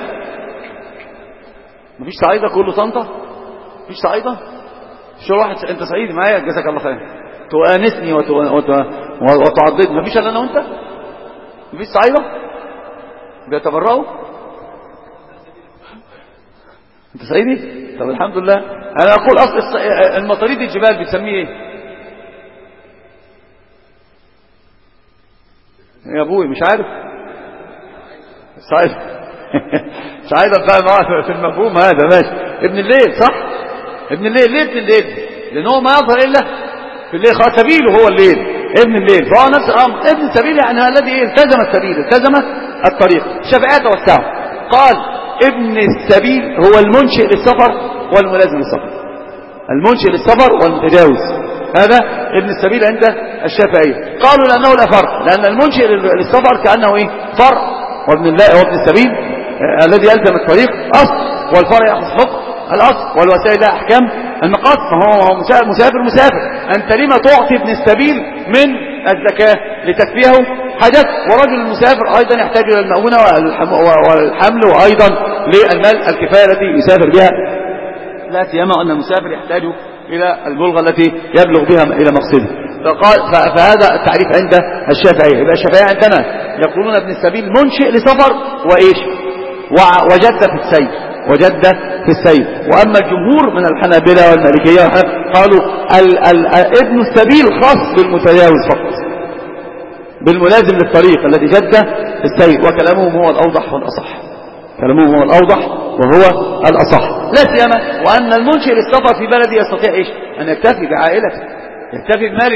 مفيش صعيدة، كله طنطا، مفيش صعيدة. شو واحد انت صعيدي معايا جزاك الله خير تؤانسني وتعضدني، مفيش الا انا وانت، مفيش صعيدة بيتبرأوا. انت صعيدي؟ طب الحمد لله. انا اقول اصل المطاريد الجبال بتسميه ايه يا ابوي؟ مش عارف. صعيدة صعيدة بقى في المفهوم هذا ماشي. ابن الليل صح، ابن الليل. ليه ابن الليل؟ لانه ما يظهر الا في الليل، خلاص سبيله هو الليل، ابن الليل. فهو نفس الامر، ابن السبيل يعني الذي التزم السبيل، التزم الطريق. الشافعية توسعوا قال ابن السبيل هو المنشئ للسفر والملازم للسفر، المنشئ للسفر والمتجاوز، هذا ابن السبيل عند الشافعية. قالوا لأنه لا فرق، لأن المنشئ للسفر كأنه ايه فرع، وابن السبيل الذي يلزم الطريق أصل، والفرع يأخذ حكم الأصل، والوسائل لها أحكام المقاصد. فهو مسافر. أنت لما تعطي ابن السبيل من الزكاة لتكفيه حاجات، ورجل المسافر أيضا يحتاج إلى المؤونة والحمل، وأيضا للمال الكفاية التي يسافر بها، لا سيما أن المسافر يحتاج إلى البلغة التي يبلغ بها إلى مقصده. فهذا التعريف عند الشافعية. يبقى الشافعية عندنا يقولون ابن السبيل منشئ لسفر وإيش وجد في السير. وأما الجمهور من الحنابلة والمالكية قالوا ابن السبيل خاص بالمتجاوز فقط، بالملازم للطريق الذي جد في السير. وكلامهم هو الأوضح والأصح، كلامهم هو الأوضح وهو الأصح، لا سيما وأن المنشئ للسفر في بلده يستطيع إيش أن يكتفي بعائلته، يكتفي بمال.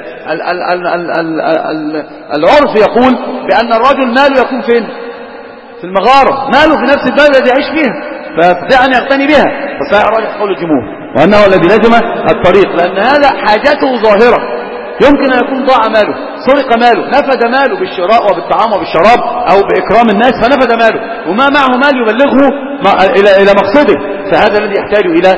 العرف يقول بأن الرجل ماله يكون فين؟ في المغارة، ماله في نفس البلد الذي يعيش فيها، فيستطيع أن يغتني بها. فصحيح الراجح قول الجمهور وأنه الذي لازم الطريق، لأن هذا حاجته ظاهرة، يمكن أن يكون ضاع ماله، سرق ماله، نفد ماله بالشراء وبالطعام وبالشراب أو بإكرام الناس، فنفد ماله وما معه مال يبلغه إلى مقصده. فهذا الذي يحتاج إلى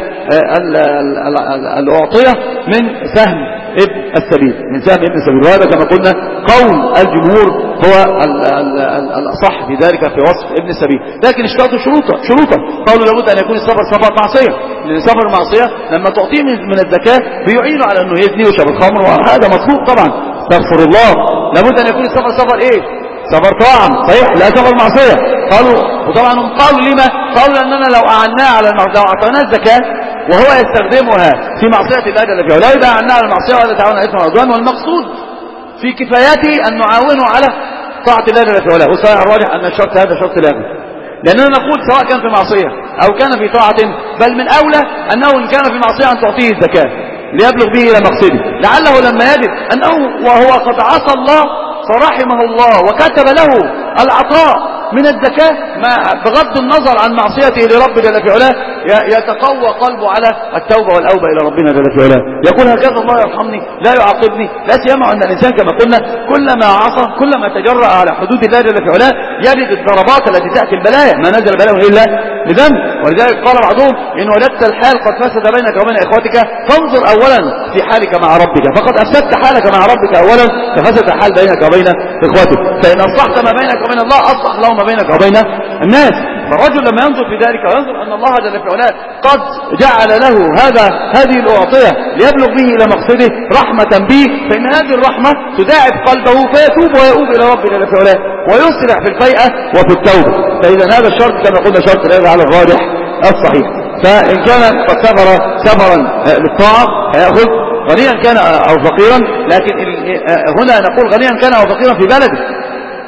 الأعطية من سهم ابن السبيل، وهذا كما قلنا قول الجمهور هو الأصح في ذلك في وصف ابن السبيل. لكن اشترطوا شروطا، قالوا لابد أن يكون السفر سفر معصية، لأن سفر معصية لما تعطيه من الزكاة بيعينه على أنه يزني ويشرب الخمر، وهذا مطلوب طبعا، استغفر الله. لابد أن يكون السفر سفر إيه؟ سفر طاعة صحيح، لا سفر معصية. قالوا وطبعا هم قالوا لما؟ قالوا لأننا لو أعناه على المعصية، لو أعطيناه الزكاة وهو يستخدمها في معصية الله جل في علاه لا يدعى عنها المعصية ولا تعاون على الإثم والعدوان. والمقصود في كفايته أن نعاونه على طاعة الله جل في علاه. والصحيح الراجح أن الشرط هذا شرط لازم، لأننا نقول سواء كان في معصية أو كان في طاعة، بل من أولى أنه إن كان في معصية أن تعطيه الزكاة ليبلغ به إلى مقصده، لعله لما يجد أنه وهو قد عصى الله فرحمه الله وكتب له العطاء من الزكاة بغض النظر عن معصيته لرب جل في علاه يتقوى قلبه على التوبة والأوبة إلى ربنا جل في علاه، يقول هكذا الله يرحمني لا يعاقبني. لا سيما أن الإنسان كما قلنا كلما عصى كلما تجرأ على حدود الله جل في علاه يجد الضربات التي تأتي البلايا، ما نزل بلاء إلا لذنب. ولذلك قال بعضهم إن وجدت الحال قد فسد بينك وبين إخوتك فانظر أولا في حالك مع ربك، فقد أفسدت حالك مع ربك أولا ففسد الحال بينك وبين إخوتك. فإن أصلحت ما بينك وبين الله أصلح له ما بينك وبين الناس. فالرجل لما ينظر في ذلك وينظر أن الله جل في علاه قد جعل له هذه الأعطية ليبلغ به إلى مقصده رحمة به، فإن هذه الرحمة تداعب قلبه فيتوب ويؤوب إلى رب جل في علاه ويسرع في الفيئة وفي التوبة. فإذا هذا الشرط كما قلنا شرط لا على الراجح الصحيح. فإن كان قد سفرا للطاعة هيأخذ غنيا كان أو فقيرا، لكن هنا نقول غنيا كان أو فقيرا في بلده،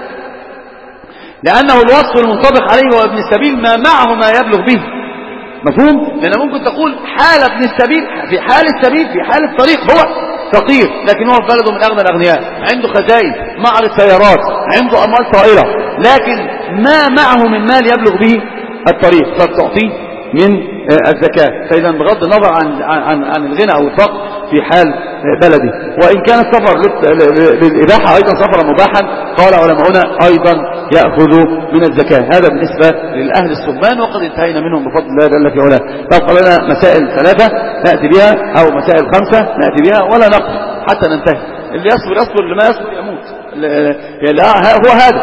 لأنه الوصف المنطبق عليه هو ابن السبيل ما معه ما يبلغ به. مفهوم؟ لأن ممكن تقول حال ابن السبيل في حال السبيل في حال الطريق هو فقير، لكن هو في بلده من أغنى الأغنياء، عنده خزائن، معرض سيارات، عنده أموال طائرة، لكن ما معه من مال يبلغ به الطريق فبتعطيه من الزكاة. فإذا بغض النظر عن الغنى أو الفقر في حال بلده. وإن كان السفر للإباحة أيضا سفرا مباحا قال علماؤنا أيضا يأخذ من الزكاة. هذا بالنسبة للأهل الصبان، وقد انتهينا منهم بفضل الله جل في علاه. تبقى لنا مسائل 3 نأتي بها أو مسائل 5 نأتي بها ولا نقف حتى ننتهي. اللي يصبر يصبر، اللي ما يصبر يموت. هو هذا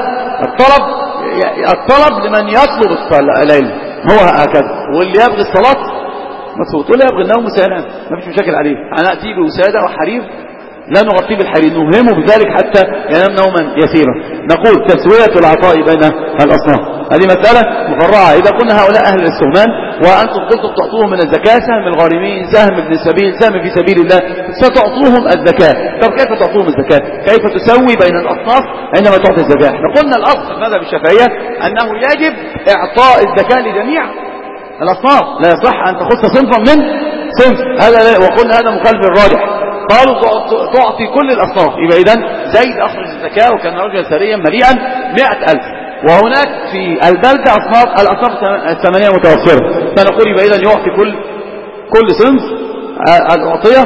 الطلب لمن يطلب العلم هو هكذا. واللي يبغي الصلاة مطلوب، واللي يبغي النوم سينام ما فيش مشاكل عليه. هنأتي بوسادة وحرير لا نغطيه بالحرير، نوهمه بذلك حتى ينام نوما يسيرا. نقول تسوية العطاء بين الأصناف هذه مسألة مفرعة. إذا قلنا هؤلاء أهل الاستغمان وأنتم قلتم تعطوهم من الزكاة سهم الغارمين، سهم ابن السبيل، سهم في سبيل الله، ستعطوهم الزكاة. طب كيف تعطوهم الزكاة؟ كيف تسوي بين الأصناف عندما تعطي الزكاة؟ احنا قلنا الأصل في المذهب الشافعية أنه يجب إعطاء الزكاة لجميع الأصناف، لا يصح أن تخص صنفا من صنف، وقلنا هذا مخالف الراجح. قالوا تعطي كل الأصناف. يبقى إذن زيد أخرج الزكاة وكان رجلا ثريا مليئا 100,000، وهناك في البلدة الأصناف 8 متوفرة، فنقول يبقى إذن يعطي كل صنف الأعطية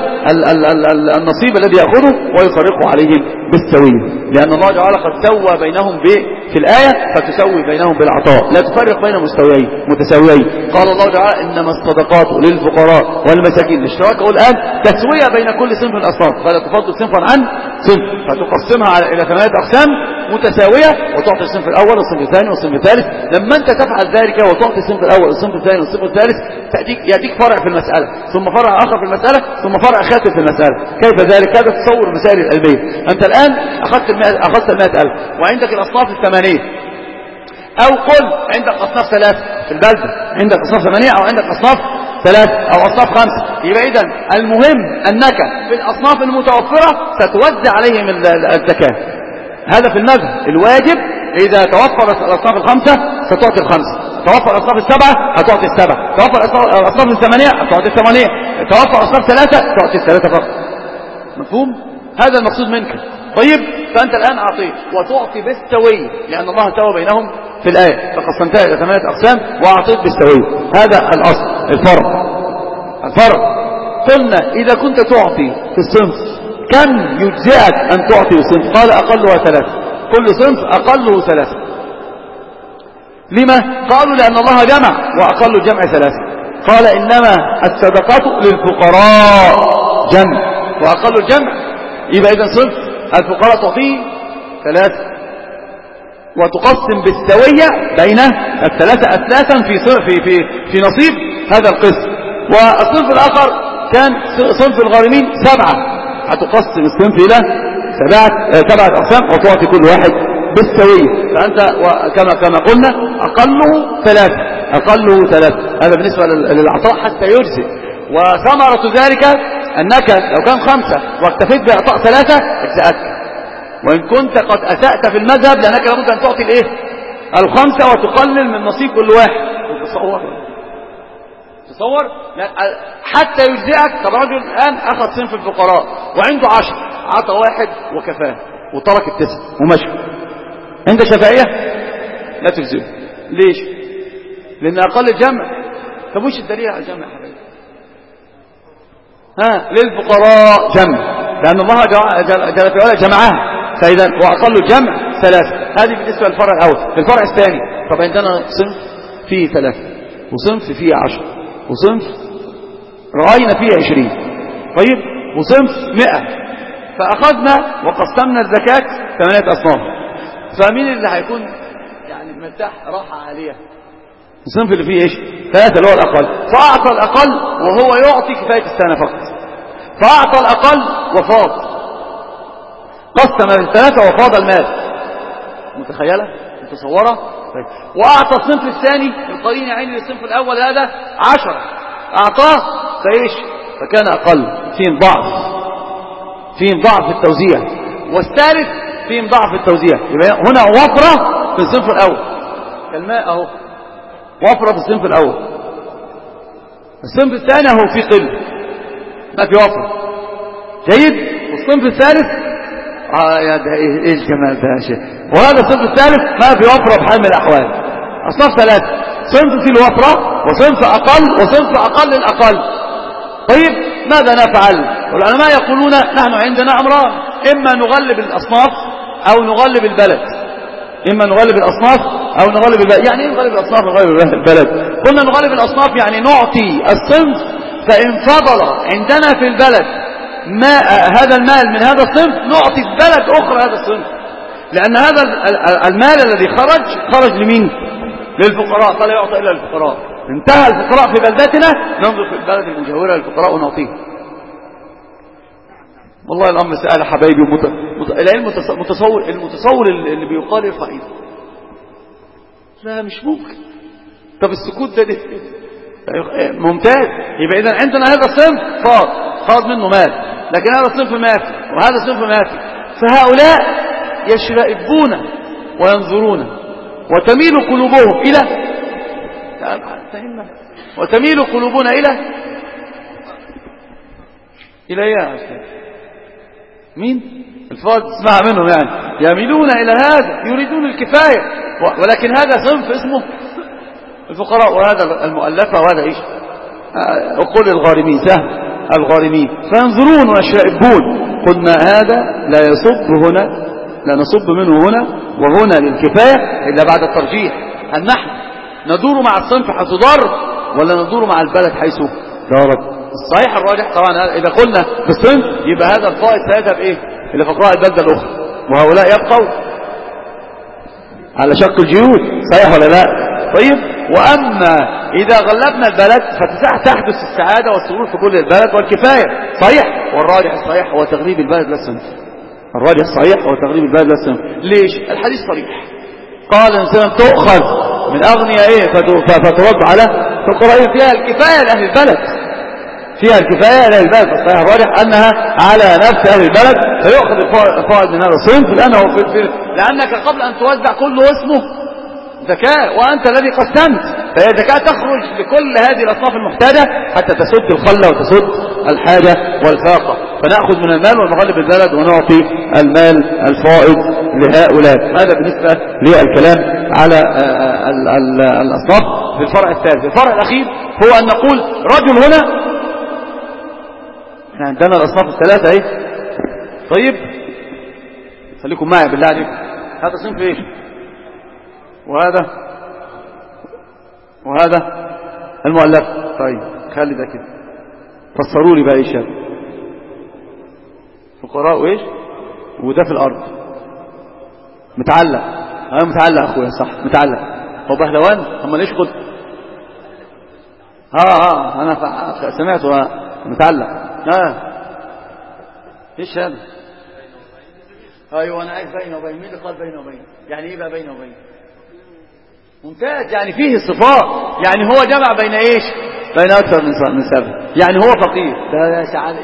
النصيب الذي يأخذه ويفرقه عليهم بالسوية، لأن الله تعالى قد سوى بينهم في الآية فتسوي بينهم بالعطاء، لا تفرق بين متساويين. قال الله تعالى إنما الصدقات للفقراء والمساكين. الاشتراك الآن تسوية بين كل صنف من الأصناف، فلا تفضل صنفا عن صنف فتقسمها إلى 8 أقسام متساوية وتعطي الصنف الأول والصنف الثاني والصنف الثالث. لما أنت تفعل ذلك وتعطي الصنف الأول والصنف الثاني والصنف الثالث يأتيك فرع في المسألة، ثم فرع آخر في المسألة، ثم فرع خاتم في المسألة. كيف ذلك؟ هذا تصور المسائل العلمية. أنت الآن أخذت 100,000 وعندك الأصناف 8، أو قل عندك أصناف 3 في البلدة، عندك أصناف 8 أو عندك أصناف 3 أو أصناف 5. يبقى إذن المهم أنك في الأصناف المتوفرة ستوزع عليهم الزكاة. هذا في المذهب الواجب. إذا توفر الأصناف 5 ستعطي 5، توفر الأصناف 7 هتعطي 7، توفر الأصناف 8 هتعطي 8، توفر الأصناف 3 تعطي 3 فقط. مفهوم؟ هذا المقصود منك. طيب فأنت الآن أعطيت وتعطي بالسوية، لأن الله سوى بينهم في الآية فقسمتها إلى 8 أقسام وأعطيت بالسوية. هذا الأصل. الفرق قلنا إذا كنت تعطي في الصنف كم يجزئك أن تعطي الصنف؟ قال أقلها 3، كل صنف أقله 3. لما؟ قالوا لأن الله جمع وأقل الجمع 3. قال إنما الصدقات للفقراء جمع وأقل الجمع. يبقى إذن صنف الفقراء تعطيه 3 وتقسم بالسوية بين الثلاثة أثلاثا في نصيب هذا القسم. والصنف الآخر كان صنف الغارمين 7، هتقسم الصنف إلى 7 أقسام وتعطي كل واحد بالسوية. فأنت كما قلنا أقله 3. هذا بالنسبة للعطاء حتى يجزئ. وثمرة ذلك أنك لو كان 5 واكتفيت بإعطاء 3 اجزأتك، وإن كنت قد أسأت في المذهب لأنك لابد أن تعطي الإيه 5 وتقلل من نصيب كل واحد. تصور لا حتى يجزئك. طب رجل الآن أخذ صنف الفقراء وعنده 10، عطى 1 وكفاه وترك 9 ومشى، عند شافعية لا تجزئه. ليش؟ لأن أقل الجمع. طب وش الدليل على الجمع يا حبيبي؟ للفقراء جمع، لأن الله جل في علاه جمعها، فإذا وأقل الجمع 3. هذه بالنسبة للفرع الأول. في الفرع الثاني طب عندنا صنف فيه 3 وصنف فيه 10 وصنف رأينا فيه 20، طيب وصنف 100، فأخذنا وقسمنا الزكاة 8 أصناف، فمين اللي هيكون يعني مرتاح راحة عالية؟ الصنف اللي فيه ايش 3 اللي هو الأقل. فأعطى الأقل وهو يعطي كفاية السنة فقط، فأعطى الأقل وفاض، قسم ال3 وفاض المال. متخيلة متصورة؟ طيب. وأعطى الصنف الثاني القرين عين للصنف الأول هذا 10، أعطاه فإيش فكان أقل، فيهم ضعف في التوزيع، والثالث فيهم ضعف في التوزيع. يبقى هنا وفرة في الصنف الأول كالماء أهو، وفرة في الصنف الأول. الصنف الثاني هو في قل ما في وفرة، جيد. والصنف الثالث يا ده ايه الجمال ده يا شيخ. وهذا الصنف الثالث ما في وفرة بحال من الأحوال. أصناف 3، صنف في الوفرة وصنف أقل وصنف أقل الأقل. طيب ماذا نفعل؟ والعلماء يقولون نحن عندنا أمران، إما نغلب الأصناف أو نغلب البلد. إما نغلب الأصناف أو نغلب البلد. يعني إيه نغلب الأصناف ونغلب البلد؟ قلنا نغلب الأصناف يعني نعطي الصنف، فإن فضل عندنا في البلد ما هذا المال من هذا الصنف نعطي البلد أخرى هذا الصنف، لأن هذا المال الذي خرج لمين؟ للفقراء، فلا يعطى إلا للفقراء. انتهى الفقراء في بلدتنا ننظر في البلد المجاورة للفقراء ونعطيه. والله الأمر سأل حبايبي العلم المتصور اللي بيقال يرفع ايده. لا مش ممكن. طب السكوت ده ممتاز. يبقى إذن عندنا هذا الصنف فاض منه مال، لكن هذا الصنف ما في وهذا الصنف ما في، فهؤلاء يشرئبون وينظرون وتميل قلوبهم إلى وتميل قلوبنا إلى ايه يا أستاذ؟ مين الفاض تسمع منهم يعني يميلون إلى هذا، يريدون الكفاية، ولكن هذا صنف اسمه الفقراء، وهذا المؤلفة، وهذا ايش أقول الغارمين، سهم الغارمين، فينظرون ويشرئبون. قلنا هذا لا يصب هنا، لا نصب منه هنا وهنا للكفاية إلا بعد الترجيح. هل نحن ندور مع الصنف حيث ضر ولا ندور مع البلد حيث ضرب؟ الصحيح الراجح طبعا إذا قلنا في الصنف يبقى هذا الفائض سيذهب إيه إلى فقراء البلدة الأخرى، وهؤلاء يبقوا على شق الجيود، صحيح ولا لا؟ طيب. وأما إذا غلبنا البلد فتحدث السعادة والسرور في كل البلد والكفاية، صحيح. والراجح الصحيح هو تغليب البلد لا الصنف. الراجح الصحيح هو تغليب البلد لا الصنف. ليش؟ الحديث صريح، قال الإنسان تؤخذ من أغنيائهم فترد على فقراء، فيها الكفاية لأهل البلد، فيها الكفاية لأهل البلد. الصحيح الراجح أنها على نفس أهل البلد، فيؤخذ الفائض من هذا الصنف، لأنك قبل أن توزع كله اسمه زكاة، وأنت الذي قسمت، فهي زكاة تخرج لكل هذه الأصناف المحتاجة حتى تسد الخلة وتسد الحاجة والفاقة. فنأخذ من المال ونغلب البلد ونعطي المال الفائض لهؤلاء. هذا بالنسبة للكلام على الأصناف في الفرع الثالث. الفرع الأخير هو أن نقول رجل هنا، عندنا الأصناف الثلاثة ايه. طيب خليكم معي بالله عليكم، هذا صنف ايش وهذا المؤلف. طيب خلي ده كده، فسروا لي بقى ايش هذا فقراء وايش، وده في الارض متعلق. انا متعلق اخويا، صح متعلق. هو بهلوان هم ليش قلت انا سمعته متعلق. ايش هذا؟ ايوه انا عايز بين وبين. مين اللي قال بين وبين؟ يعني ايه بقى بين وبين؟ ممتاز، يعني فيه الصفات، يعني هو جمع بين ايش؟ بين أكثر من سبب. يعني هو فقير، ده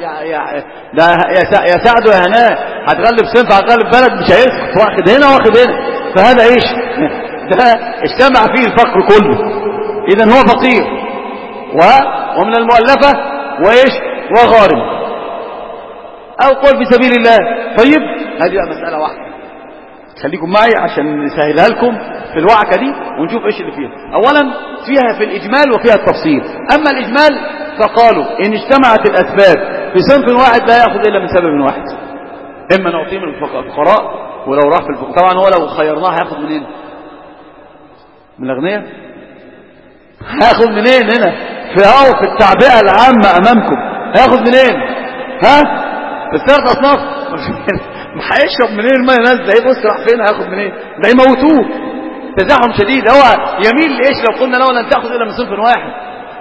يا سعد ويا هناء، هتغلب صنف هتغلب بلد مش هيسقط، واخد هنا واخد هنا، فهذا ايش؟ ده اجتمع فيه الفقر كله. اذا هو فقير ومن المؤلفة وايش وغارم، او قول في سبيل الله. طيب هذه مسألة واحدة، خليكم معي عشان نسهلها لكم في الوعكة دي ونشوف ايش اللي فيها. اولا فيها في الاجمال وفيها التفصيل. اما الاجمال فقالوا ان اجتمعت الاسباب في صنف واحد لا ياخذ الا من سبب واحد، اما نعطيه من الفقراء، ولو راح في الفقراء طبعا هو لو خيرناه هياخذ منين؟ من الاغنياء؟ هياخذ منين هنا في التعبئة العامة امامكم؟ هياخذ منين؟ في الثلاث اصناف ما هيشرب منين الماء نازله؟ ايه بص راح فين؟ هياخد منين؟ ده يموتوه. تزاحم شديد. هو يميل لايش لو قلنا له لن تاخذ الا من صنف واحد؟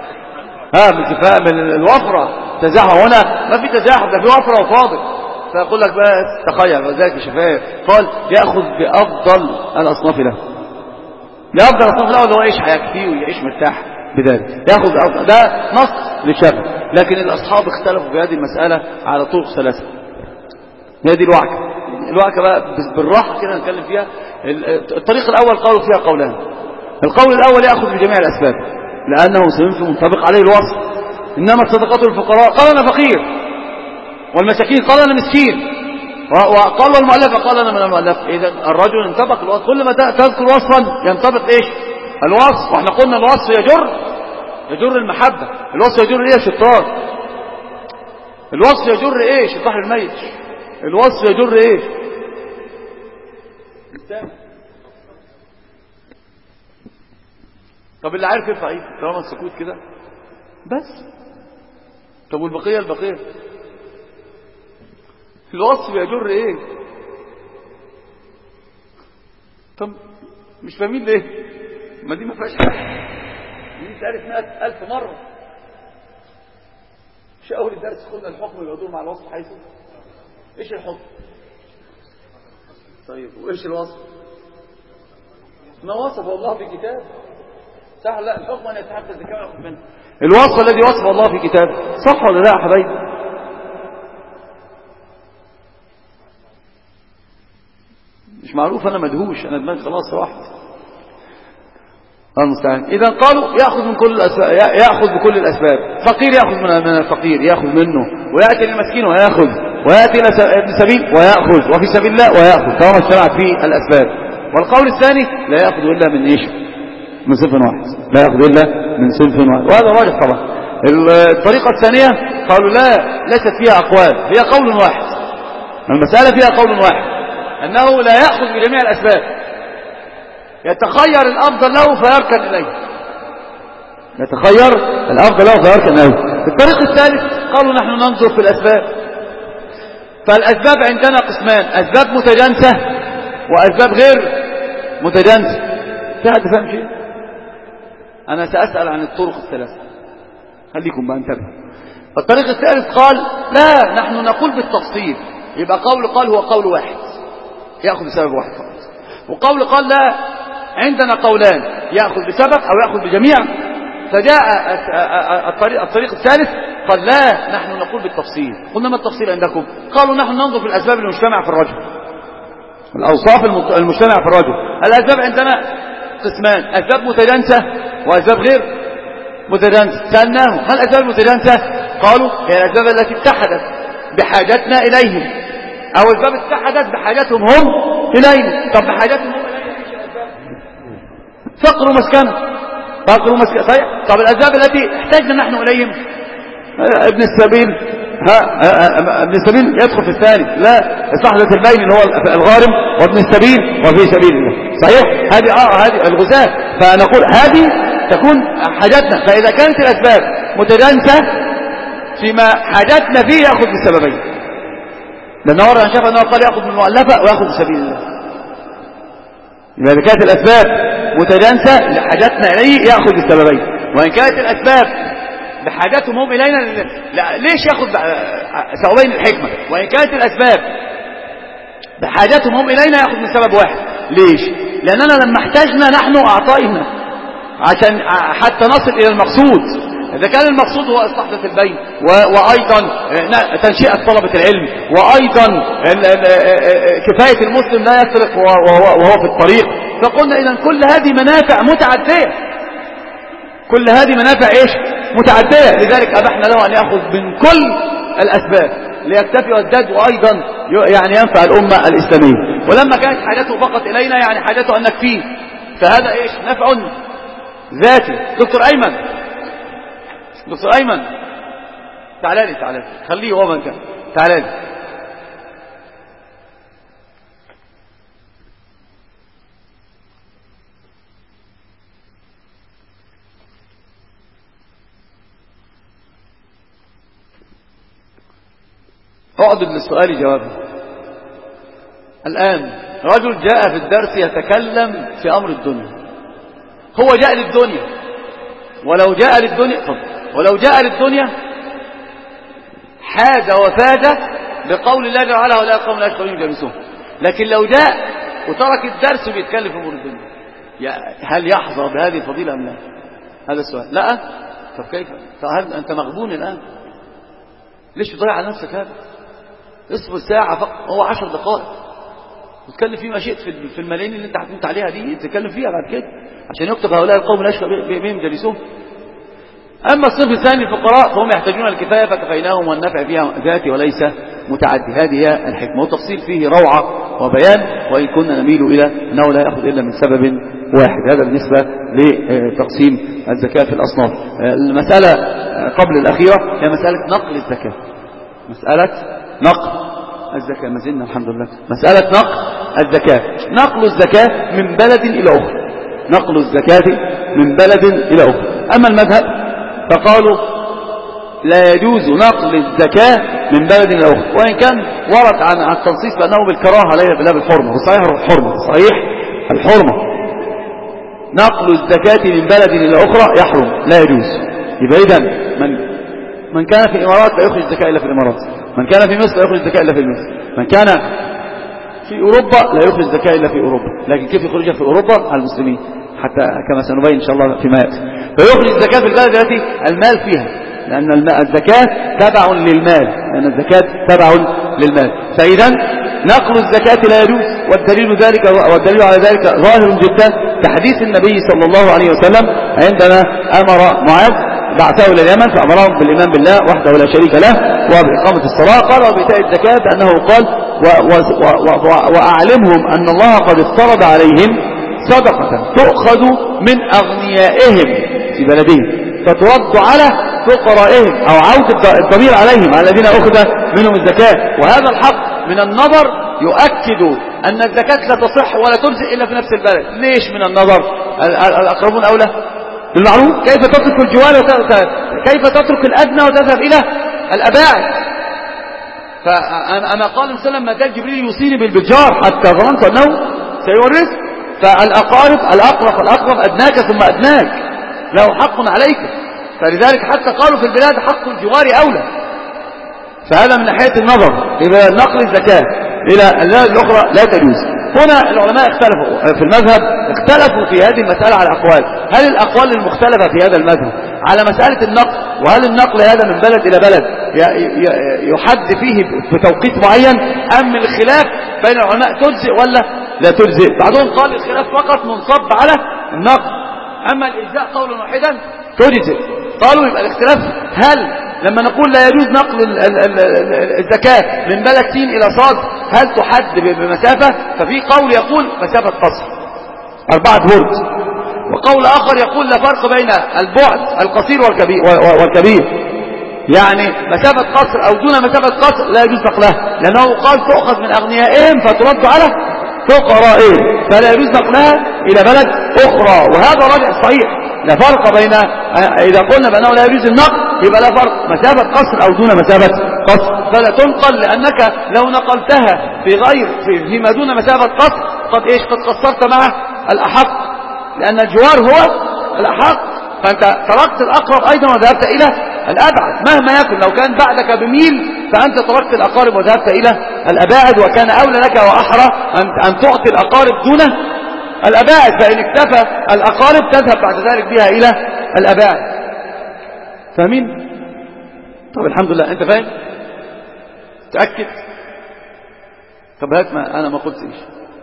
من الوفره. تزاحم هنا ما في تزاحم، ده في وفره وفاضل. فيقول لك بقى تخيل وذلك شفاف قال ياخذ بافضل الاصناف له، بافضل الاصناف له اللي هو ايش هيكفيه ويعيش مرتاح بذلك، ياخذ بافضل. ده نص لشبه. لكن الاصحاب اختلفوا في هذه المساله على طرق ثلاثه. هي دي الوعكة بقى بالراحة كده نتكلم فيها. الطريق الأول قالوا فيها قولان. القول الأول يأخذ بجميع الأسباب لأنه صنف منطبق عليه الوصف. إنما الصدقات للفقراء قال أنا فقير، والمساكين قال أنا مسكين، وقال والمؤلفة قال أنا من المؤلف. إذا الرجل انطبق الوصف. كل ما تذكر وصفا ينطبق إيش الوصف. وإحنا قلنا الوصف يجر المحبة. الوصف يجر إيه يا شطار؟ الوصف يجر إيش البحر الميت؟ الوصف يجر ايه؟ طب اللي عارف يرفع ايده طالما السكوت كده بس. طب والبقيه الوصف يجر ايه؟ طب مش فاهمين ليه؟ ما دي ما فيهاش حاجه، دي تعرف 100,000 مره. مش اول الدرس قلنا الحكم يدور مع الوصف حيث ايش الحكم؟ طيب وايش الوصف؟ ما وصفه الله في كتاب صح؟ لا الحكم ان يتحقق الذكاء وياخذ منه. الوصف الذي وصفه الله في كتاب صح ولا لا يا حبايبي؟ مش معروف. انا مدهوش، انا دماغي خلاص راحت. المستعان. اذا قالوا ياخذ من كل الاسباب، ياخذ بكل الاسباب. فقير ياخذ من الفقير، ياخذ منه، وياتي للمسكين وياخذ، ويأتي إلى ابن سبيل ويأخذ، وفي سبيل الله ويأخذ، طالما اجتمعت فيه الأسباب. والقول الثاني لا يأخذ إلا من إيش؟ من صنف واحد. لا يأخذ إلا من صنف واحد، وهذا راجح طبعا. الطريقة الثانية قالوا ليست فيها أقوال، هي قول واحد. المسألة فيها قول واحد، أنه لا يأخذ بجميع الأسباب، يتخير الأفضل له فيركن إليه. يتخير الأفضل له فيركن إليه. الطريق الثالث قالوا نحن ننظر في الأسباب. فالأسباب عندنا قسمان: أسباب متجانسة وأسباب غير متجانسة. في حد فهم شيء؟ أنا سأسأل عن الطرق الثلاثة، خليكم بقى انتبهوا. الطريق الثالث قال لا، نحن نقول بالتفصيل. يبقى قال هو قول واحد يأخذ بسبب واحد فقط، وقول قال لا، عندنا قولان يأخذ بسبب أو يأخذ بجميع. فجاء الطريق الثالث قال لا، نحن نقول بالتفصيل. قلنا ما التفصيل عندكم؟ قالوا نحن ننظر في الأسباب المجتمع في الرجل، الأوصاف المجتمع في الرجل. الأسباب عندنا قسمان: أسباب متجانسة وأسباب غير متجانسة. سألناهم ما الأسباب المتجانسة؟ قالوا هي الأسباب التي اتحدت بحاجتنا إليهم، أو أسباب اتحدت بحاجتهم هم إلينا. طب بحاجتهم هم إلينا ايش الأسباب؟ فقر ومسكنة. صحيح. طب الأسباب التي احتاجنا نحن إليهم، ابن السبيل ابن السبيل يدخل في الثاني. لا، صحبة البين اللي هو الغارم وابن السبيل وفي سبيل الله. صحيح. هذه الغزاة. فنقول هذه تكون حاجتنا. فإذا كانت الأسباب متجانسة فيما حاجتنا فيه يأخذ بالسببين، لأن ورد أن شاف أنه قال يأخذ من المؤلفة ويأخذ بسبيل الله. إذا كانت الأسباب متجانسة لحاجتنا إليه يأخذ بالسببين. وإن كانت الأسباب بحاجتهم هم إلينا ليش يأخذ سببين الحكمة؟ وإن كانت الأسباب بحاجتهم هم إلينا يأخذ من سبب واحد. ليش؟ لأننا لما احتاجنا نحن أعطينا عشان حتى نصل إلى المقصود. إذا كان المقصود هو إصلاح ذات البين وأيضا تنشئة طلبة العلم، وأيضا كفاية المسلم لا يسرق وهو في الطريق، فقلنا إذن كل هذه منافع متعدية، كل هذه منافع إيش؟ متعدية. لذلك أبحنا له أن يأخذ من كل الأسباب ليكتفي ويزداد، وأيضا يعني ينفع الأمة الإسلامية. ولما كانت حاجته فقط إلينا يعني حاجته أن نكفيه، فهذا إيش؟ نفع ذاتي. دكتور أيمن، دكتور أيمن تعالى لي، تعالى لي، خليه هو من كان، تعالى لي. اعدد للسؤال جوابه. الآن رجل جاء في الدرس يتكلم في أمر الدنيا، هو جاء للدنيا، ولو جاء للدنيا ولو جاء للدنيا حاد وفاد بقول الله جل وعلا ولا قوم لا يشقون جالسون. لكن لو جاء وترك الدرس وبيتكلم في أمور الدنيا، هل يحظى بهذه الفضيلة أم لا؟ هذا السؤال. لا. طب كيف؟ فهل أنت مغبون الآن؟ ليش تضيع على نفسك هذا؟ اصبر ساعة فقط، هو 10 دقائق وتكلم فيه ما شئت في الملايين اللي انت حكمت عليها دي، تتكلم فيها بعد كده عشان يكتب هؤلاء القوم لا يشقى بهم جالسون. أما الصنف الثاني الفقراء فهم يحتاجون الكفاية فكفيناهم، والنفع فيها ذاتي وليس متعدي. هذه هي الحكمة، والتفصيل فيه روعة وبيان، وإن كنا نميل إلى أنه لا يأخذ إلا من سبب واحد. هذا بالنسبة لتقسيم الزكاة في الأصناف. المسألة قبل الأخيرة هي مسألة نقل الزكاة، مسألة نقل الزكاة، ما زلنا الحمد لله مسألة نقل الزكاة. نقل الزكاة من بلد إلى أخرى، نقل الزكاة من بلد إلى أخرى. أما المذهب فقالوا لا يجوز نقل الزكاة من بلد إلى أخرى، وإن كان ورد عن التنصيص بأنه بالكراهة لا بالحرمة، وصحيح الحرمة، صحيح الحرمة. نقل الزكاة من بلد إلى أخرى يحرم، لا يجوز. يبقى إذن من كان في الإمارات لا يخرج الزكاة إلا في الإمارات، من كان في مصر لا يخرج الزكاة إلا في مصر، من كان في أوروبا لا يخرج الزكاة إلا في أوروبا. لكن كيف يخرجها في أوروبا؟ على المسلمين، حتى كما سنبين إن شاء الله فيما يأتي. فيخرج الزكاة في البلد التي المال فيها، لأن الزكاة تبع للمال، لأن الزكاة تبع للمال. فإذا نقل الزكاة لا يجوز، والدليل على ذلك ظاهر جدا تحديث النبي صلى الله عليه وسلم عندما أمر معاذ بعثه إلى اليمن فأمرهم بالإيمان بالله وحده لا شريك له وبإقامة الصلاة، قال وبإيتاء الزكاة، بأنه قال وأعلمهم أن الله قد افترض عليهم صدقة تؤخذ من أغنيائهم في بلدهم فترد على فقرائهم، أو عود الضمير عليهم على الذين أخذ منهم الزكاة. وهذا الحق من النظر يؤكد أن الزكاة لا تصح ولا تجزئ إلا في نفس البلد. ليش من النظر؟ الأقربون أولى بالمعروف. كيف تترك الجوار كيف تترك الأدنى وتذهب إلى الأباعد؟ فأنا قال صلى الله عليه وسلم ما زال جبريل يوصيني بالجار حتى ظننت أنه سيورث. فالأقارب الأقرب أدناك ثم أدناك له حق عليك، فلذلك حتى قالوا في البلاد حق الجوار أولى. فهذا من ناحية النظر. إذا نقل الزكاة إلى البلاد الأخرى لا تجوز. هنا العلماء اختلفوا في المذهب، اختلفوا في هذه المسألة على أقوال. هل الأقوال المختلفة في هذا المذهب على مسألة النقل، وهل النقل هذا من بلد إلى بلد يحد فيه بتوقيت معين، أم الخلاف بين العلماء تجزئ ولا لا تجزئ؟ بعضهم قال الخلاف فقط منصب على النقل، أما الإجزاء قولا واحدا تجزئ. قالوا يبقى الاختلاف هل لما نقول لا يجوز نقل الزكاة من بلد سين إلى صاد هل تحد بمسافة؟ ففي قول يقول مسافة قصر 4 برد، وقول آخر يقول لا فرق بين البعد القصير والكبير، يعني مسافة قصر أو دون مسافة قصر لا يجوز نقلها، لأنه قال تؤخذ من أغنيائهم فترد على فقرائهم، فلا يجوز نقلها إلى بلد أخرى. وهذا راجع صحيح، لا فرق بين إذا قلنا بأنه لا يجوز النقل يبقى لا فرق مسافة قصر أو دون مسافة قصر، فلا تنقل، لأنك لو نقلتها فيما دون مسافة قصر قد قصرت مع الأحق، لأن الجوار هو الأحق، فأنت تركت الأقرب أيضا وذهبت إلى الأبعد مهما يكن. لو كان بعدك بميل فأنت تركت الأقارب وذهبت إلى الأباعد، وكان أولى لك وأحرى أن تعطي الأقارب دون الأباعد، فإن اكتفى الأقارب تذهب بعد ذلك بها إلى الأباعد. فاهمين؟ طب الحمد لله. انت فاهم؟ تأكد؟ طب هات، ما انا ما قلت ايش.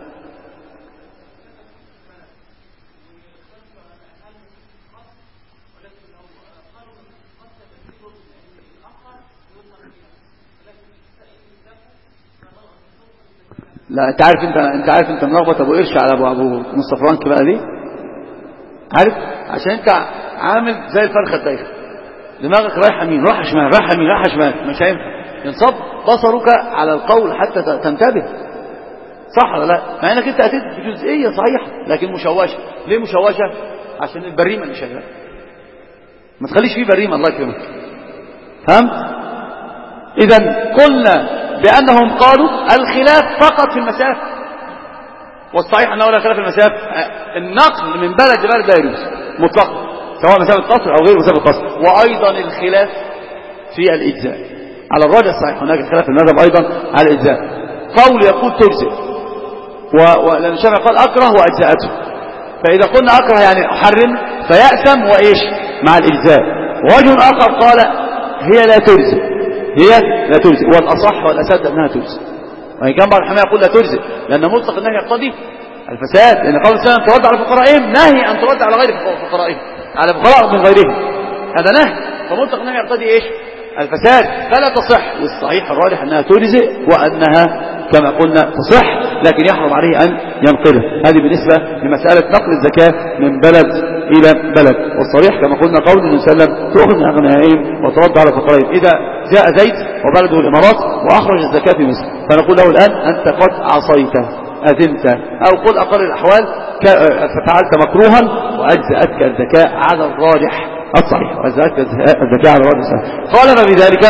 لا انت عارف انت ملخبط ابو قرش على ابو نص فرنك بقى ليه؟ عارف؟ عشان انت عامل زي الفرخه الدايخه، دماغك رايحه يمين رايحه شمال رايحه يمين رايحه شمال، مش هينفع. ينصب بصرك على القول حتى تنتبه، صح ولا لا؟ مع انك انت اتيت بجزئيه صحيحه لكن مشوشه. ليه مشوشه؟ عشان البريمه اللي شغاله. ما تخليش فيه بريمه، الله يكرمك. فهمت؟ اذا قلنا بانهم قالوا الخلاف فقط في المسافه، والصحيح انه لا خلاف في المسافه. النقل من بلد لبلد لا يجوز مطلقا، سواء مسافه قصر او غير مسافه قصر. وايضا الخلاف في الاجزاء على الراجح الصحيح، هناك خلاف في المذهب ايضا على الاجزاء. قول يقول تجزئ، ولأن الشافعي قال اكره واجزاته. فاذا قلنا اكره يعني احرم فيأثم وايش مع الاجزاء. وجه اخر قال هي لا تجزئ، هي لا تجزئ، والاصح والاسد انها تجزئ. وإن كان بعض الحماية يقول لا تجزئ لأن مطلق النهي يقتضي الفساد، لأن قول السلام ترد على فقرائهم نهي أن ترد على غير فقرائهم، على فقراء من غيرهم، هذا نهي. فمطلق النهي يقتضي إيش؟ الفساد، فلا تصح. والصحيح الراجح أنها تجزئ وأنها كما قلنا تصح، لكن يحرم عليه أن ينقله. هذه بالنسبة لمسألة نقل الزكاة من بلد إلى بلد. والصريح كما قلنا قول النبي صلى الله عليه وسلم تؤخذ من أغنيائهم وترد على فقرائهم. إذا جاء زيد وبلده الإمارات وأخرج الزكاة في مصر فنقول له الآن أنت قد عصيت أذنت، أو قل أقل الأحوال ففعلت مكروها وأجزأتك الزكاة على الراجح الصحيح، وأجزأتك الزكاة على الراجح الصحيح. قال فبذلك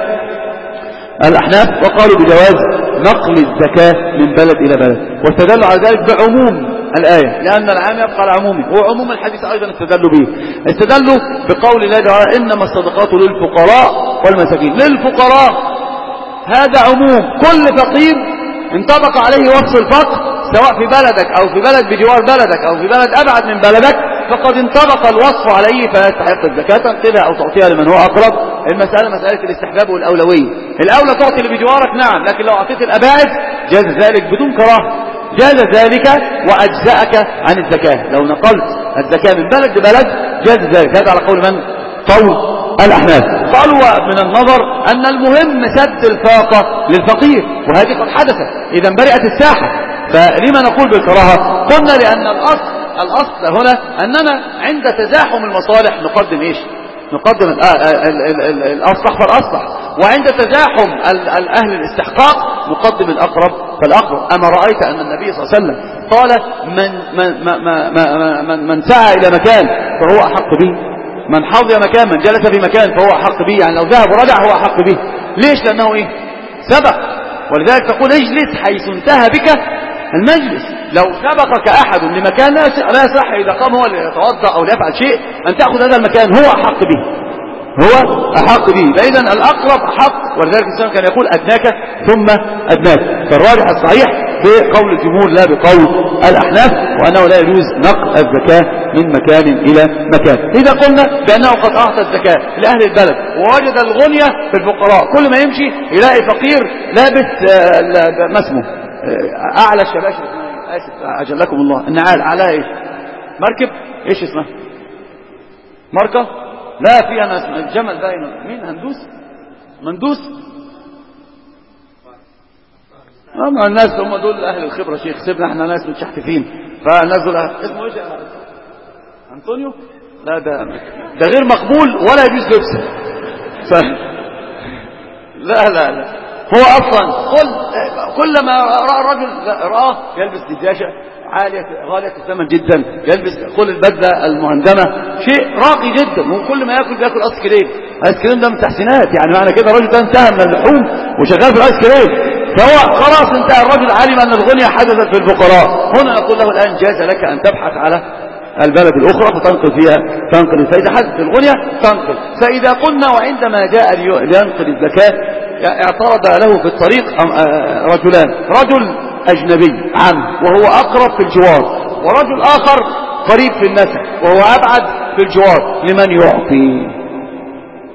الأحناف وقالوا بجواز نقل الزكاة من بلد إلى بلد، واستدلوا على ذلك بعموم الآية، لأن العام يبقى على عمومه، وعموم الحديث أيضا استدلوا به. استدلوا بقول الله تعالى إنما الصدقات للفقراء والمساكين. للفقراء هذا عموم، كل فقير انطبق عليه وصف الفقر سواء في بلدك أو في بلد بجوار بلدك أو في بلد أبعد من بلدك، فقد انطبق الوصف عليه فيستحق الزكاة، تنقلها أو تعطيها لمن هو أقرب. المسألة مسألة الاستحباب والأولوية. الأولى تعطي اللي بجوارك نعم، لكن لو أعطيت الأباعد جاز ذلك بدون كراهة، جاز ذلك وأجزأك عن الزكاة. لو نقلت الزكاة من بلد لبلد جاز ذلك. هذا على قول من؟ قول الأحناف. قالوا من النظر أن المهم سد الفاقة للفقير، وهذه قد حدثت، إذا برئت الساحة، فلما نقول بالكراهة؟ قلنا لأن الأصل هنا أننا عند تزاحم المصالح نقدم إيش؟ نقدم الأصلح فالأصلح، وعند تزاحم أهل الاستحقاق نقدم الأقرب فالأقرب. أما رأيت أن النبي صلى الله عليه وسلم قال من سعى إلى مكان فهو أحق به، من حظي مكان، من جلس في مكان فهو أحق به، يعني لو ذهب ورجع هو أحق به. ليش؟ لأنه إيه؟ سبق. ولذلك تقول اجلس حيث انتهى بك المجلس. لو سبقك أحد لمكان لا يصح إذا قام هو ليتوضأ أو ليفعل شيء أن تأخذ هذا المكان، هو أحق به، هو أحق به. فإذا الأقرب أحق، ولذلك الإسلام كان يقول أدناك ثم أدناك. فالراجح الصحيح بقول الجمهور لا بقول الأحناف، وأنه لا يجوز نقل الزكاة من مكان إلى مكان. إذا قلنا بأنه قد أعطى الزكاة لأهل البلد ووجد الغنية في الفقراء، كل ما يمشي يلاقي فقير لابس ما اسمه أعلى الشباشر، آسف أجلكم الله، النعال على إيش؟ مركب، إيش اسمها؟ ماركة؟ لا فيها ناس الجمل باين مين؟ هندوس؟ مندوس؟ أما الناس هم دول أهل الخبرة شيخ، سيبنا احنا ناس متشحتفين، فالناس دول اسمه إيش؟ أنطونيو؟ لا ده غير مقبول ولا يجوز لبسه. لا هو أصلا كلما رأى الرجل رآه يلبس دجاجة عالية غالية الثمن جدا، يلبس كل البدلة المهندمة، شيء راقي جدا، وكل ما يأكل بيأكل آيس كريم. آيس كريم ده من التحسينات، يعني معنى كده الرجل ده انتهى من اللحوم وشغال في الآيس كريم، فهو خلاص انتهى. الرجل علم أن الغنية حدثت في الفقراء. هنا نقول له الآن جاز لك أن تبحث على البلد الأخرى فتنقل فيها، تنقل. فإذا حدث الغنية تنقل. فإذا قلنا وعندما جاء لينقل الزكاة اعترض له في الطريق رجلان، رجل أجنبي عام وهو أقرب في الجوار، ورجل آخر قريب في النسب وهو أبعد في الجوار. لمن يعطي؟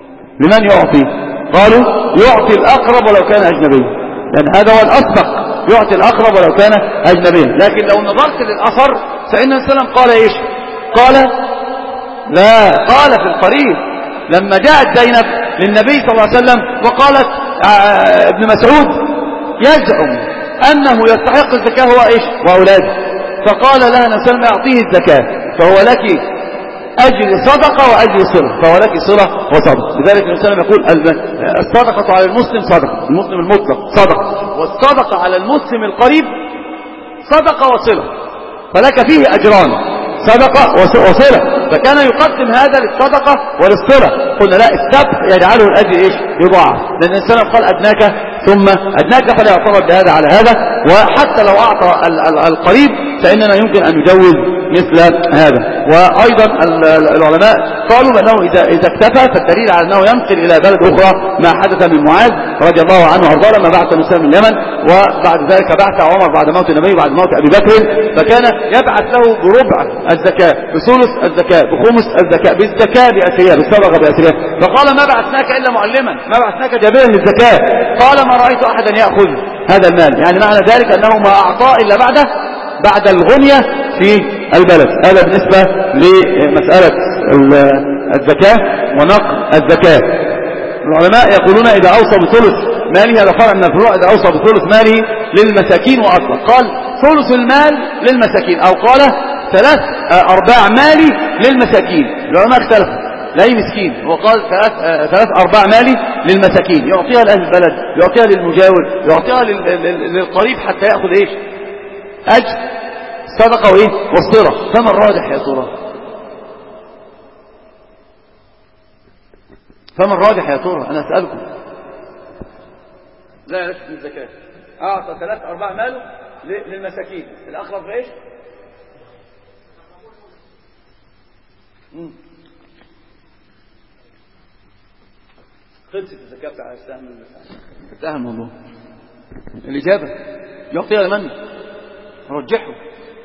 لمن يعطي؟ قالوا يعطي الأقرب ولو كان أجنبيا، لأن هذا هو الأصدق، يعطي الأقرب ولو كان أجنبيا. لكن لو نظرت للأثر فإن النبي صلى الله عليه وسلم قال إيش؟ قال لا، قال في القريب لما جاءت زينب للنبي صلى الله عليه وسلم وقالت ابن مسعود يزعم أنه يستحق الزكاة هو إيش وأولاده، فقال لها النبي صلى الله عليه وسلم أعطيه الزكاة فهو لك أجر صدقة وأجر صلة، فهو لك صلة وصدقة. لذلك النبي صلى الله عليه وسلم يقول الصدقة على المسلم صدقة، المسلم المطلق صدقة، والصدقة على المسلم القريب صدقة وصلة، فلك فيه أجران صدقة وصلة، فكان يقدم هذا للصدقة وللصلة. قلنا لا، السبب يجعله الأجر إيش يضاعف، لأن الإنسان قال أدناك ثم أدناك، فلا يعتبر بهذا على هذا. وحتى لو أعطى القريب فإننا يمكن أن نجوز مثل هذا. وأيضا العلماء قالوا بأنه إذا اكتفى فالدليل على أنه ينقل إلى بلد أخرى ما حدث من معاذ رضي الله عنه وارضاه لما بعث النبي من اليمن، وبعد ذلك بعث عمر بعد موت النبي وبعد موت أبي بكر، فكان يبعث له بربع الزكاة، بثلث الزكاة، بخمس الزكاة، بالزكاة بأسرها، بالصدقة بأسرها. فقال ما بعثناك إلا معلما، ما بعثناك جابرا للزكاة. قال ما رأيت أحدا يأخذ هذا المال، يعني معنى ذلك أنه ما أعطاه إلا بعد الغنية في البلد. هذا بالنسبة لمسألة الزكاة ونقل الزكاة. العلماء يقولون إذا أوصى بثلث ماله، هذا فرع من الفروع، إذا أوصى بثلث ماله للمساكين وأطلق، قال ثلث المال للمساكين أو قال 3/4 مالي للمساكين. العلماء اختلفوا، لا أي مسكين، هو قال 3/4 مالي للمساكين، يعطيها لأهل البلد، يعطيها للمجاور، يعطيها للقريب حتى يأخذ إيش أجر صدقة وإيه والصلة. فما الراجح يا ترى؟ فما الراجح يا ترى؟ أنا أسألكم. لا يشفي الزكاة، أعطى 3/4 ماله للمساكين، الأقرب في إيش؟ خلصت الزكاة بتاع السهم، انتهى الموضوع. الإجابة يعطيها لمن؟ رجحه.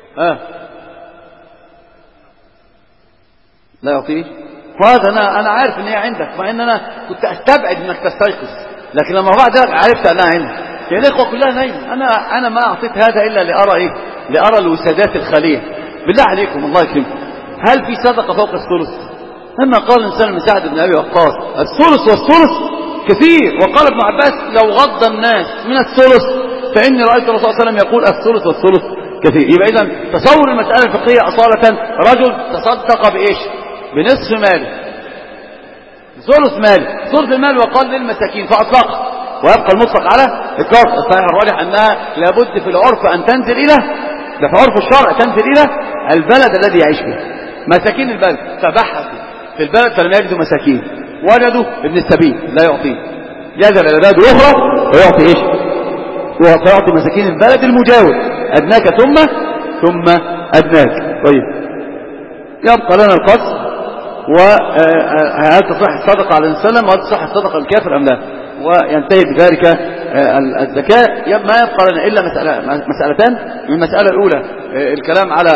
لا يعطيه. فهذا أنا عارف إن هي عندك، مع إن أنا كنت أستبعد إنك تستيقظ، لكن لما بعد ذلك عرفت أنها عندك. يعني الإخوة كلها نايمة، أنا ما أعطيت هذا إلا لأرى الوسادات الخالية. بالله عليكم الله يكرمكم، هل في صدقة فوق الثلث؟ لما قال الإنسان من سعد بن أبي وقاص الثلث والثلث كثير، وقال ابن عباس لو غض الناس من الثلث فإني رأيت الرسول صلى الله عليه وسلم يقول الثلث والثلث كثير. يبقى إذن تصور المسألة الفقهية أصالة، رجل تصدق بإيش؟ بنصف ماله، ثلث ماله، ثلث المال، وقال للمساكين فأطلق، ويبقى المطلق على إطلاق. الصحيح الراجح أنها لابد في العرف أن تنزل إلى، ده في عرف الشرع، تنزل إلى البلد الذي يعيش فيه، مساكين البلد. فبحثوا في البلد فلم يجدوا مساكين، وجدوا ابن السبيل لا يعطيه، يذهب إلى البلد الأخرى ويعطي إيش؟ ويعطي مساكين البلد المجاور، أدناك ثم أدناك. طيب يبقى لنا القصر، وهل تصح الصدقة على النبي صلى الله عليه وسلم، وهل تصح الصدقة الكافر أم لا، وينتهي بذلك الزكاة. ما يبقى لنا إلا مسألتان. المسألة الأولى الكلام على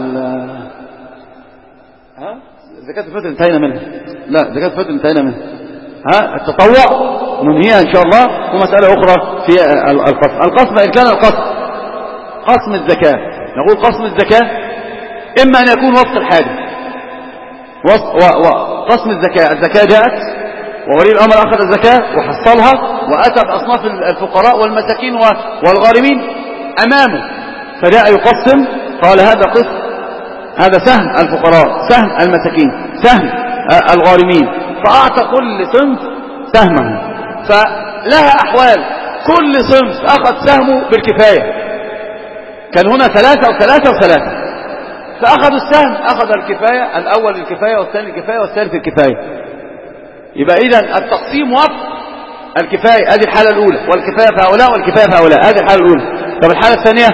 زكاة الفطر انتهينا منها، لا زكاة الفطر انتهينا منها، التطوع ننهيها إن شاء الله. ومسألة أخرى في القسم إن كان القسم قسم الزكاة، نقول قسم الزكاة إما أن يكون وفق الحاجة، وقسم الزكاة جاءت وولي الأمر أخذ الزكاة وحصلها وأتى بأصناف الفقراء والمساكين والغارمين أمامه، فجاء يقسم، قال هذا قسم، هذا سهم الفقراء، سهم المساكين، سهم الغارمين، فأعطى كل صنف سهمه. فلها أحوال، كل صنف أخذ سهمه بالكفاية، كان هنا 3 أو 3 أو 3، فأخذوا السهم، أخذ الكفاية، الأول الكفاية والثاني الكفاية والثالث الكفاية. يبقى إذن التقسيم وفق الكفاية، هذه الحالة الأولى، والكفاية في هؤلاء والكفاية في هؤلاء، هذه الحالة الأولى. طب الحالة الثانية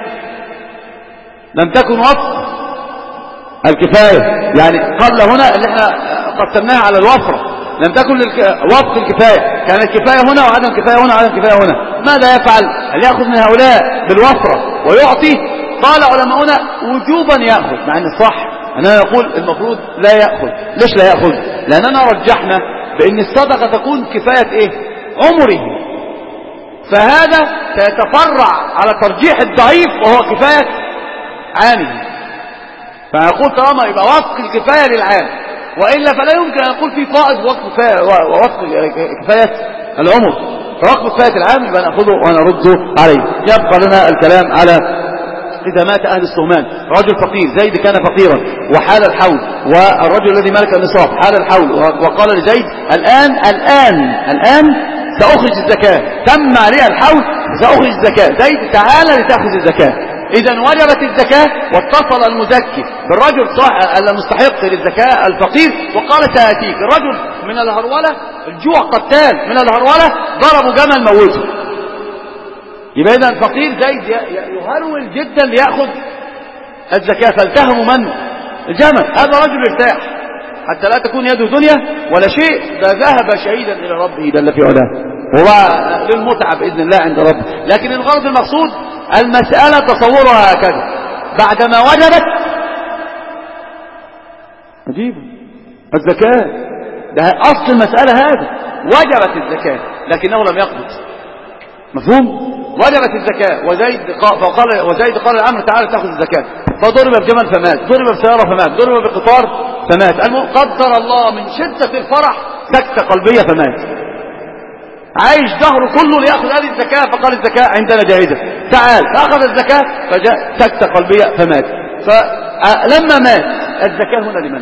لم تكن وفق الكفاية، يعني قبل هنا اللي احنا قسمناها على الوفرة، لم تكن وفق الكفاية، كان الكفاية هنا وعدم الكفاية هنا وعدم الكفاية هنا. ماذا يفعل؟ هل يأخذ من هؤلاء بالوفرة ويعطي؟ قال علماؤنا وجوبا يأخذ، مع ان الصح أننا نقول المفروض لا يأخذ. ليش لا يأخذ؟ لأننا رجحنا بأن الصدقة تكون كفاية إيه؟ عمره، فهذا سيتفرع على ترجيح الضعيف وهو كفاية عامه. فنقول طالما يبقى وفق الكفاية للعام، وإلا فلا يمكن أن نقول في فائض ووفق كفاية العمر. فوقف كفاية العام يبقى نأخذه ونرده عليه. يبقى لنا الكلام على إذا مات أهل الصهمان، رجل فقير، زيد كان فقيرا وحال الحول، والرجل الذي ملك النصاب حال الحول، وقال لزيد الآن سأخرج الزكاة، تم عليها الحول سأخرج الزكاة، زيد تعالى لتأخذ الزكاة. إذا وجبت الزكاة، واتصل المزكي بالرجل المستحق للزكاة الفقير وقال سآتيك. الرجل من الهرولة، الجوع قتال، من الهرولة ضربوا جمل موته. يبقى إذا الفقير زيد يهرول جدا ليأخذ الزكاة، فالتهموا من؟ الجمل. هذا رجل ارتاح حتى لا تكون يده دنيا ولا شيء، ده ذهب شهيدا إلى ربه جل في علاه، هو للمتعة بإذن الله عند ربه. لكن الغرض المقصود المسألة تصورها هكذا، بعدما وجبت عجيب الزكاة، ده أصل المسألة هذا، وجبت الزكاة لكنه لم يقبض، مفهوم؟ وجبت الزكاة وزيد قال الأمر تعالى تأخذ الزكاة، فضرب بجمل فمات، ضرب بسيارة فمات، ضرب بقطار فمات. قدر الله من شدة الفرح سكتة قلبية فمات. عايش ظهره كله ليأخذ هذه الزكاة، فقال الزكاة عندنا جاهزة، تعال، فأخذ الزكاة فجاء سكتة قلبية فمات. فلما مات الزكاة هنا لمن؟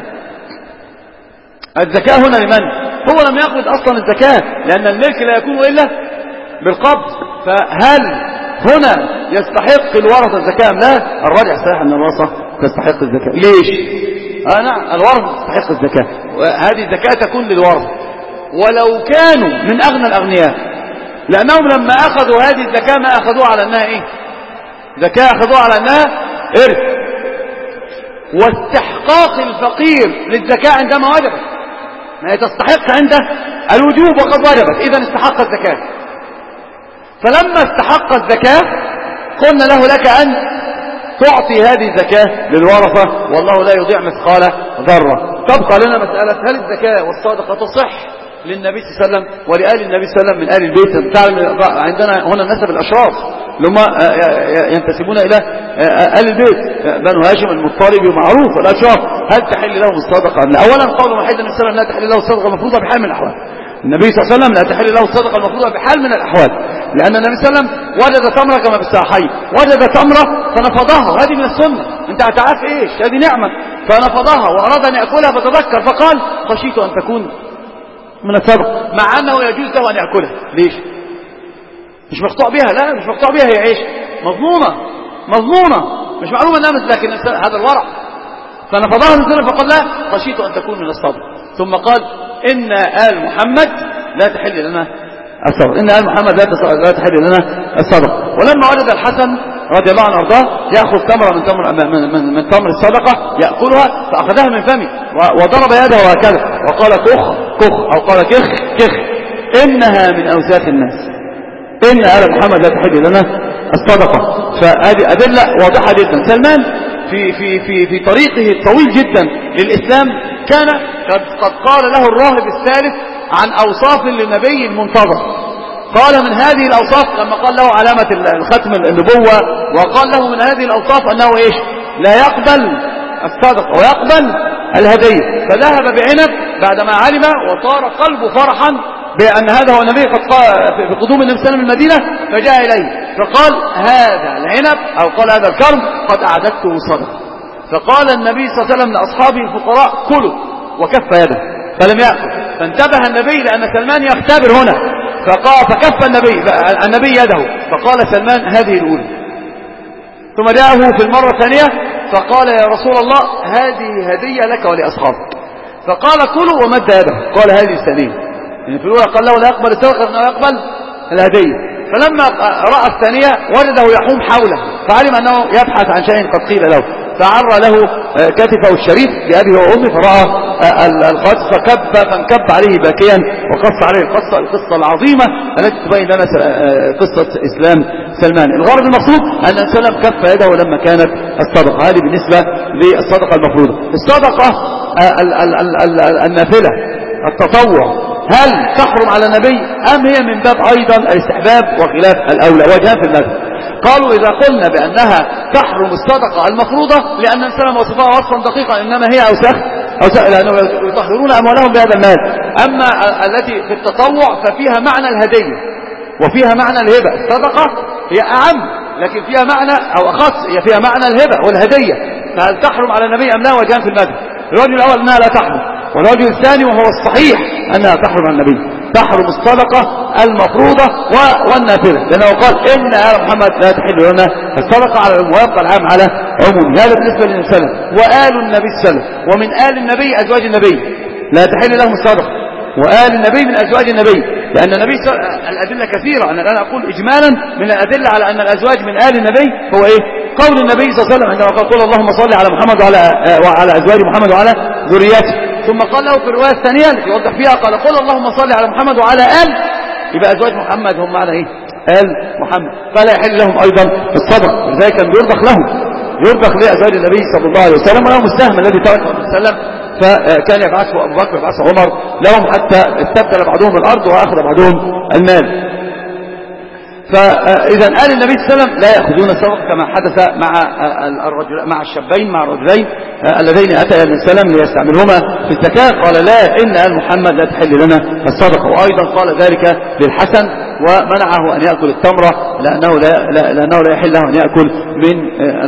الزكاة هنا لمن؟ هو لم يقبض أصلا الزكاة، لأن الملك لا يكون إلا بالقبض. فهل هنا يستحق الورثة الزكاة أم لا؟ الراجع صحيح أن الورثة تستحق الزكاة. ليش؟ نعم، الورثة تستحق الزكاة، وهذه الزكاة تكون للورثة ولو كانوا من أغنى الأغنياء، لأنهم لما أخذوا هذه الزكاة ما أخذوها على أنها إيه؟ زكاة، أخذوها على أنها إرث. واستحقاق الفقير للزكاة عندما وجبت، ما تستحق عنده الوجوب وقد وجبت، إذن استحق الزكاة. فلما استحق الزكاة قلنا له لك أن تعطي هذه الزكاة للورثة، والله لا يضيع مثقال ذرة. تبقى لنا مسألة هل الزكاة والصدقة تصح للنبي صلى الله عليه وسلم ولآل النبي صلى الله عليه وسلم من آل البيت. عندنا هنا نسب الأشراف لما ينتسبون إلى آل البيت، بنو هاشم المطلب معروف الأشراف، هل تحل لهم الصدقة؟ أولا قول واحد النبي صلى الله عليه وسلم لا تحل له الصدقة المفروضة بحال من الأحوال. النبي صلى الله عليه وسلم لا تحل له الصدقة المفروضة بحال من الأحوال، لأن النبي صلى الله عليه وسلم وجد تمرة كما في الصحيحين، وجد تمرة فنفضها، وهذه من السنة، انت هتعرف ايش هذه نعمة، فنفضها وأراد أن يأكلها فتذكر فقال خشيت أن تكون من الصدقة، مع أنه يجوز له أن يأكلها. ليش؟ مش مقطوع بها، لا مش مقطوع بها، هي ايش؟ مظنونة مش معلومة انها، لكن هذا الورع. فنفضها من فقال لا خشيت أن تكون من الصدقة، ثم قال إن آل محمد لا تحل لنا الصدقة، إن آل محمد لا تحل لنا الصدقة. ولما ولد الحسن رضي الله عنه وارضاه يأخذ تمرة من تمر الصدقة يأكلها، فأخذها من فمه وضرب يده هكذا وقال كخ أو قال كخ إنها من أوساخ الناس، إن آل محمد لا تحل لنا الصدقة. فهذه أدلة واضحة جدا. سلمان في طريقه الطويل جدا للإسلام كان قد قال له الراهب الثالث عن أوصاف للنبي المنتظر. قال من هذه الأوصاف لما قال له علامة الختم النبوة، وقال له من هذه الأوصاف أنه إيش؟ لا يقبل الصدقة ويقبل الهدية. فذهب بعنب بعدما علم وصار قلبه فرحا بأن هذا هو النبي قد في قدوم النبي صلى الله عليه وسلم المدينة، فجاء إليه فقال هذا العنب أو قال هذا الكرم قد أعددته صدقة. فقال النبي صلى الله عليه وسلم لأصحابه الفقراء كلوا، وكف يده فلم يأكل. فانتبه النبي لأن سلمان يختبر هنا، فكف النبي يده، فقال سلمان هذه الأولى. ثم جاءه في المرة الثانية فقال يا رسول الله هذه هدية لك ولأصحابك، فقال كلوا ومد يده، قال هذه الثانية. يعني في الأولى قال له لا يقبل الصدقة إنه يقبل الهدية. فلما رأى الثانية وجده يحوم حوله، فعلم أنه يبحث عن شيء قد قيل له، فعرى له كتفه الشريف بأبيه وأمه، فرأى القصة فانكب عليه باكيا وقص عليه القصة العظيمة التي تبين لنا قصة إسلام سلمان. الغرض المقصود أن سلم كف يده لما كانت الصدقة. هذه بالنسبة للصدقة المفروضة. الصدقة النافلة التطوع هل تحرم على النبي أم هي من باب أيضا الاستحباب وخلاف الأولى؟ وجهان في المذهب. قالوا إذا قلنا بأنها تحرم الصدقة المفروضة لأن السلام وصفها وصفا دقيقا إنما هي أوسخ لأنه يطهرون أموالهم بهذا المال. أما التي في التطوع ففيها معنى الهدية وفيها معنى الهبة. الصدقة هي أعم لكن فيها معنى أو أخص، هي فيها معنى الهبة والهدية. فهل تحرم على النبي أم لا؟ وجهان في المذهب. الوجه الأول أنها لا تحرم، والوجه الثاني وهو الصحيح أنها تحرم على النبي. تحرم الصدقة المفروضة والنافلة، لأنه قال إن آل محمد لا تحل لنا الصدقة على العموم ويبقى العام على عموم. هذا بالنسبة للنبي صلى الله عليه وسلم. وآل النبي صلى الله عليه وسلم ومن آل النبي أزواج النبي لا تحل لهم الصدقة، وآل النبي من أزواج النبي، لأن النبي الأدلة كثيرة. أنا الآن أقول إجمالا من الأدلة على أن الأزواج من آل النبي هو إيه؟ قول النبي صلى الله عليه وسلم عندما قال اللهم صل على محمد وعلى أزواج محمد وعلى ذريته. ثم قال له في الرواية الثانية التي يوضح فيها قال قل اللهم صل على محمد وعلى آل، يبقى أزواج محمد هم معنى إيه؟ آل محمد، فلا يحل لهم أيضا الصدقة. لذلك كان بيرضخ لهم، يرضخ لأزواج النبي صلى الله عليه وسلم، ولهم السهم الذي تركه النبي صلى الله عليه وسلم، فكان يبعثه أبو بكر ويبعثه عمر لهم حتى استبدل بعضهم الأرض وأخذ بعضهم المال. فإذا آل النبي صلى الله عليه وسلم لا يأخذون الصدقة كما حدث مع الشابين مع الرجلين اللذين أتى النبي صلى الله عليه وسلم ليستعملهما في الزكاة. قال لا إن آل محمد لا تحل لنا الصدقة. وأيضا قال ذلك للحسن ومنعه أن يأكل التمرة لأنه لا يحل له أن يأكل من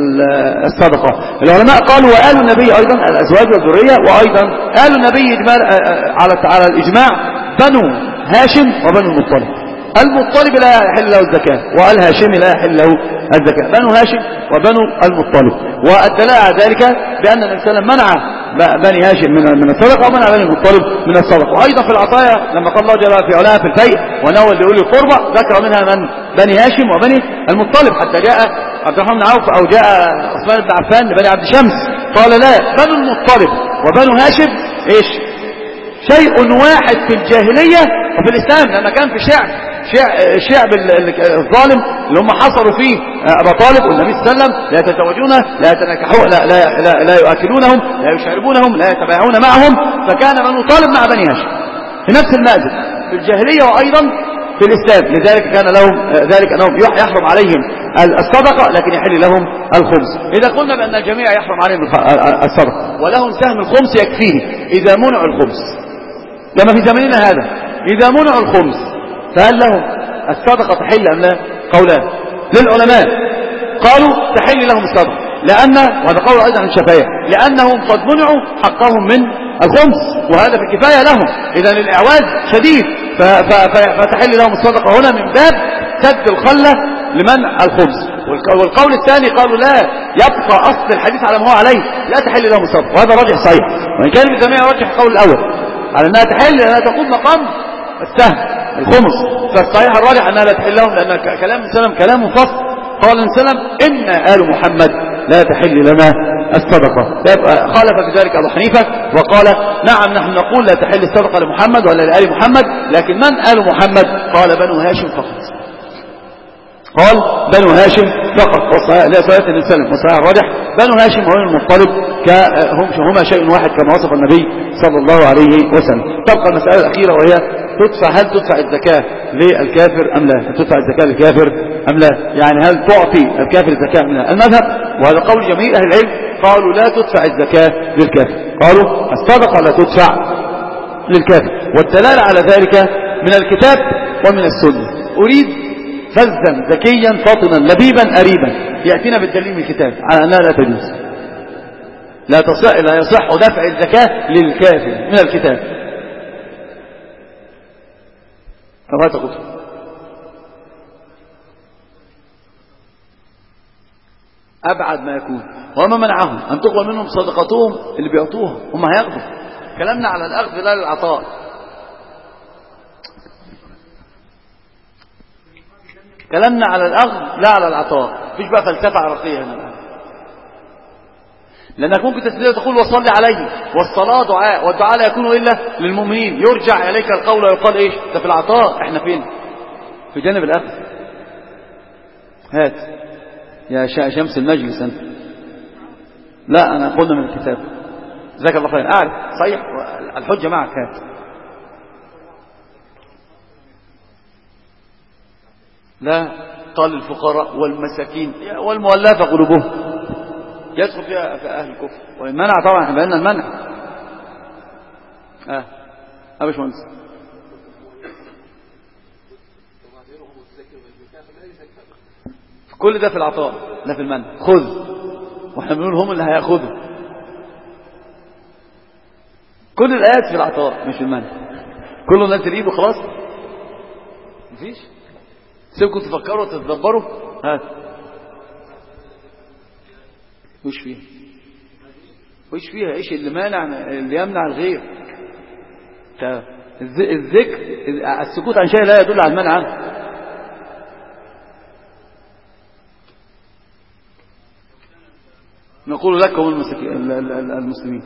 الصدقة. العلماء قالوا وآل النبي أيضا الأزواج والذرية، وأيضا آل النبي على الإجماع بنو هاشم وبنو المطلب. المطلب لا يحل له الزكاة وآل هاشم لا يحل له الزكاة، بنو هاشم وبنو المطلب. والدلالة على ذلك بأن النبي صلى الله عليه وسلم منع بني هاشم من الصدقة ومنع بني المطلب من الصدقة. وأيضا في العطايا لما قال الله جل في علاها في الفيء ونول لأولي القربى ذكر منها من بني هاشم وبني المطلب، حتى جاء عبد الرحمن بن عوف أو جاء عثمان بن عفان لبني عبد شمس قال لا بنو المطلب وبنو هاشم إيش شيء واحد في الجاهلية وفي الإسلام، لما كان في شعب الظالم اللي هم حصروا فيه أبا طالب والنبي صلى الله عليه وسلم لا يتزوجونه لا يتنكحون لا يؤكلونهم لا يشربونهم لا يتبايعون معهم، فكان بنو طالب مع بني هاشم في نفس المأزق في الجاهلية وأيضا في الإسلام. لذلك كان لهم ذلك أنهم يحرم عليهم الصدقة لكن يحل لهم الخمس. إذا قلنا بأن الجميع يحرم عليهم الصدقة ولهم سهم الخمس يكفيه إذا منعوا الخمس كما في زماننا هذا، إذا منعوا الخمس فهل لهم الصدقة تحل أم لا؟ قولان للعلماء، قالوا تحل لهم الصدقة لأن، وهذا قول أيضا عن الشافعية، لأنهم قد منعوا حقهم من الخمس وهذا في الكفاية لهم، إذا الإعواز شديد فتحل لهم الصدقة هنا من باب سد الخلة لمنع الخمس. والقول الثاني قالوا لا يبقى أصل الحديث على ما هو عليه لا تحل لهم الصدقة، وهذا راجح صحيح، وإن كان الجميع رجح القول الأول على أنها تحل لأنها تقوم مقام السهم الخمس، فالصحيح الراجح أنها لا تحل لهم لأن كلام السلام كلام مفصل. قال السلام إن آل محمد لا تحل لنا الصدقة. خالف في ذلك أبو حنيفة وقال نعم نحن نقول لا تحل الصدقة لمحمد ولا لآل محمد، لكن من آل محمد؟ قال بنو هاشم فقط، قال بنو هاشم فقط. لا صلاة النبي صلى الله عليه وسلم والصحيح الراجح بنو هاشم وبنو المطلب هما شيء واحد كما وصف النبي صلى الله عليه وسلم. تبقى المسألة الأخيرة وهي هل تدفع الزكاة للكافر أم لا؟ تدفع الزكاة للكافر أم لا؟ يعني هل تعطي الكافر الزكاة أم لا؟ المذهب وهذا قول جميع أهل العلم قالوا لا تدفع الزكاة للكافر، قالوا الصدقة لا تدفع للكافر، والدلالة على ذلك من الكتاب ومن السنة. أريد فزا ذكيا فاطنا لبيبا أريبا يأتينا بالدليل من الكتاب على أنها لا تجوز، لا يصح دفع الزكاة للكافر من الكتاب. فما تقول أبعد ما يكون، وما منعهم أن تقبل منهم صدقتهم اللي بيعطوها هم هياخدوا. كلامنا على الأخذ لا للعطاء، كلامنا على الأخذ لا على العطاء، مفيش بقى فلسفة عرقية هنا، لأنك ممكن تستدل وتقول وصلي عليه والصلاة دعاء والدعاء لا يكون إلا للمؤمنين، يرجع إليك القول ويقال إيش ده في العطاء، إحنا فين في جانب الأخذ. هات يا شمس المجلس أنت، لا أنا قلنا من الكتاب جزاك الله خير، أعرف صحيح الحجة معك، هات لا، قال الفقراء والمساكين والمؤلفة قلوبهم، يدخل فيها في أهل الكفر. والمنع طبعا احنا بقينا المنع. يا باشمهندس، كل ده في العطاء لا في المنع. خذ، واحنا بنقول هم اللي هياخذوا. كل الآيات في العطاء مش في المنع. كل الناس تريد وخلاص، مفيش. سيبكم تفكروا وتتدبروا. هات وش فيها؟ وش فيها؟ ايش اللي مانع، اللي يمنع الغير؟ الذكر، السكوت عن شيء لا يدل على المنع عنه. نقول لكم المسلمين.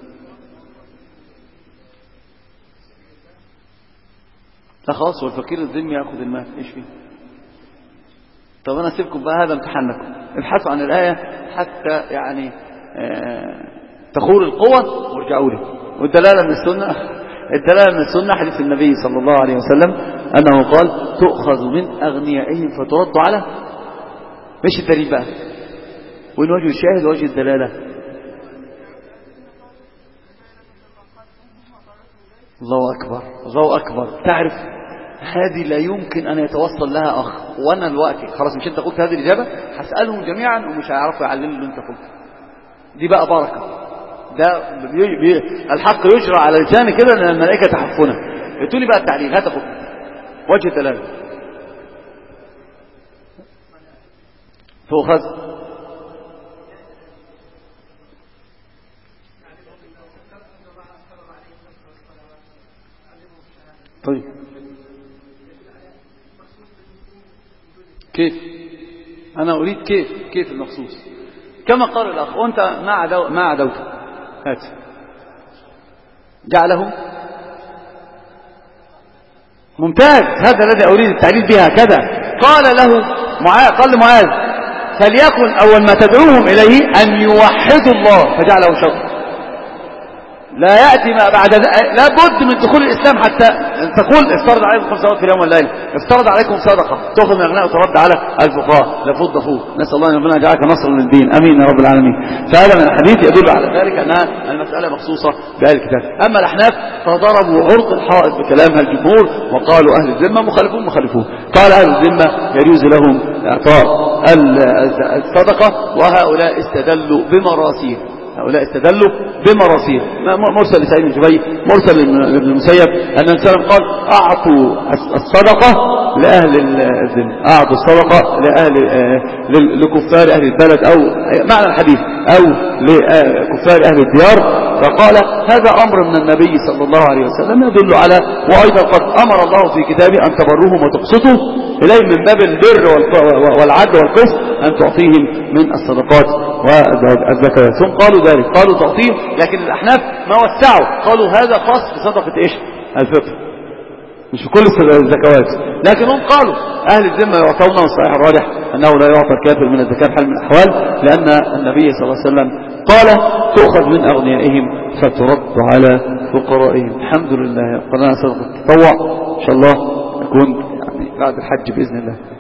لا خلاص، والفقير الذمي ياخذ المال، ايش فيه؟ طب انا اسيبكم بقى، هذا امتحانكم. ابحثوا عن الآية حتى يعني تخور القوة وارجعوا لي. والدلالة من السنة، الدلالة من السنة حديث النبي صلى الله عليه وسلم أنه قال تؤخذ من أغنيائهم فترد على. مش الدليل بقى، وين وجه الشاهد ووجه الدلالة؟ الله أكبر، الله أكبر. تعرف هذه لا يمكن أن يتوصل لها أخ. وأنا الوقت خلاص، مش أنت قلت هذه الإجابة، هسألهم جميعا ومش هيعرفوا يعلموا اللي أنت قلت. دي بقى بركة. ده الحق يجرى على لساني كده لأن الملائكة تحفنا. قلتوا لي بقى التعليل، هات أخذ وجه الدلالة. تؤخذ طيب كيف؟ أنا أريد كيف المخصوص كما قال الأخ. وأنت ما عدوت. هات جعله ممتاز. هذا الذي أريد التعليل بها كذا. قال له قال لمعاذ فليكن أول ما تدعوهم إليه أن يوحدوا الله، فجعله شرط. لا يأتي ما بعد لا بد من دخول الإسلام حتى تقول افترض عليكم 5 صلوات في اليوم والليلة، افترض عليكم صدقة تأخذ من أغنياء وترد على الفقراء، لفض نسأل الله أن ربنا يجعلك نصرا للدين، أمين يا رب العالمين. فهذا من الحديث يدل على ذلك أنها المسألة مخصوصة بأهل الكتاب. أما الأحناف فضربوا عرض الحائط بكلامها الجمهور وقالوا أهل الذمة مخالفون. قال أهل الذمة يجوز لهم إعطاء الصدقة، وهؤلاء استدلوا بمراسيل مرسل لسعيد بن جبير، مرسل لابن المسيب أن السلام قال أعطوا الصدقة لأهل الذمة، أعطوا الصدقة لكفار أهل البلد، أو معنى الحديث أو لكفار أهل الديار. فقال هذا أمر من النبي صلى الله عليه وسلم يدل على، وأيضا قد أمر الله في كتابه أن تبروهم وتقسطوا إليهم من باب البر والعدل والقسط، أن تعطيهم من الصدقات والزكاة. ثم قالوا ذلك، قالوا تعطيهم، لكن الأحناف ما وسعوا، قالوا هذا خاص بصدقة إيش؟ الفطر، مش في كل الزكوات. لكن هم قالوا أهل الذمة يعطون، والصحيح الراجح أنه لا يعطى الكافر من الزكاة حال من الأحوال، لأن النبي صلى الله عليه وسلم قال تؤخذ من أغنيائهم فترد على فقرائهم. الحمد لله. قلنا صدقة التطوع إن شاء الله يكون يعني بعد الحج بإذن الله.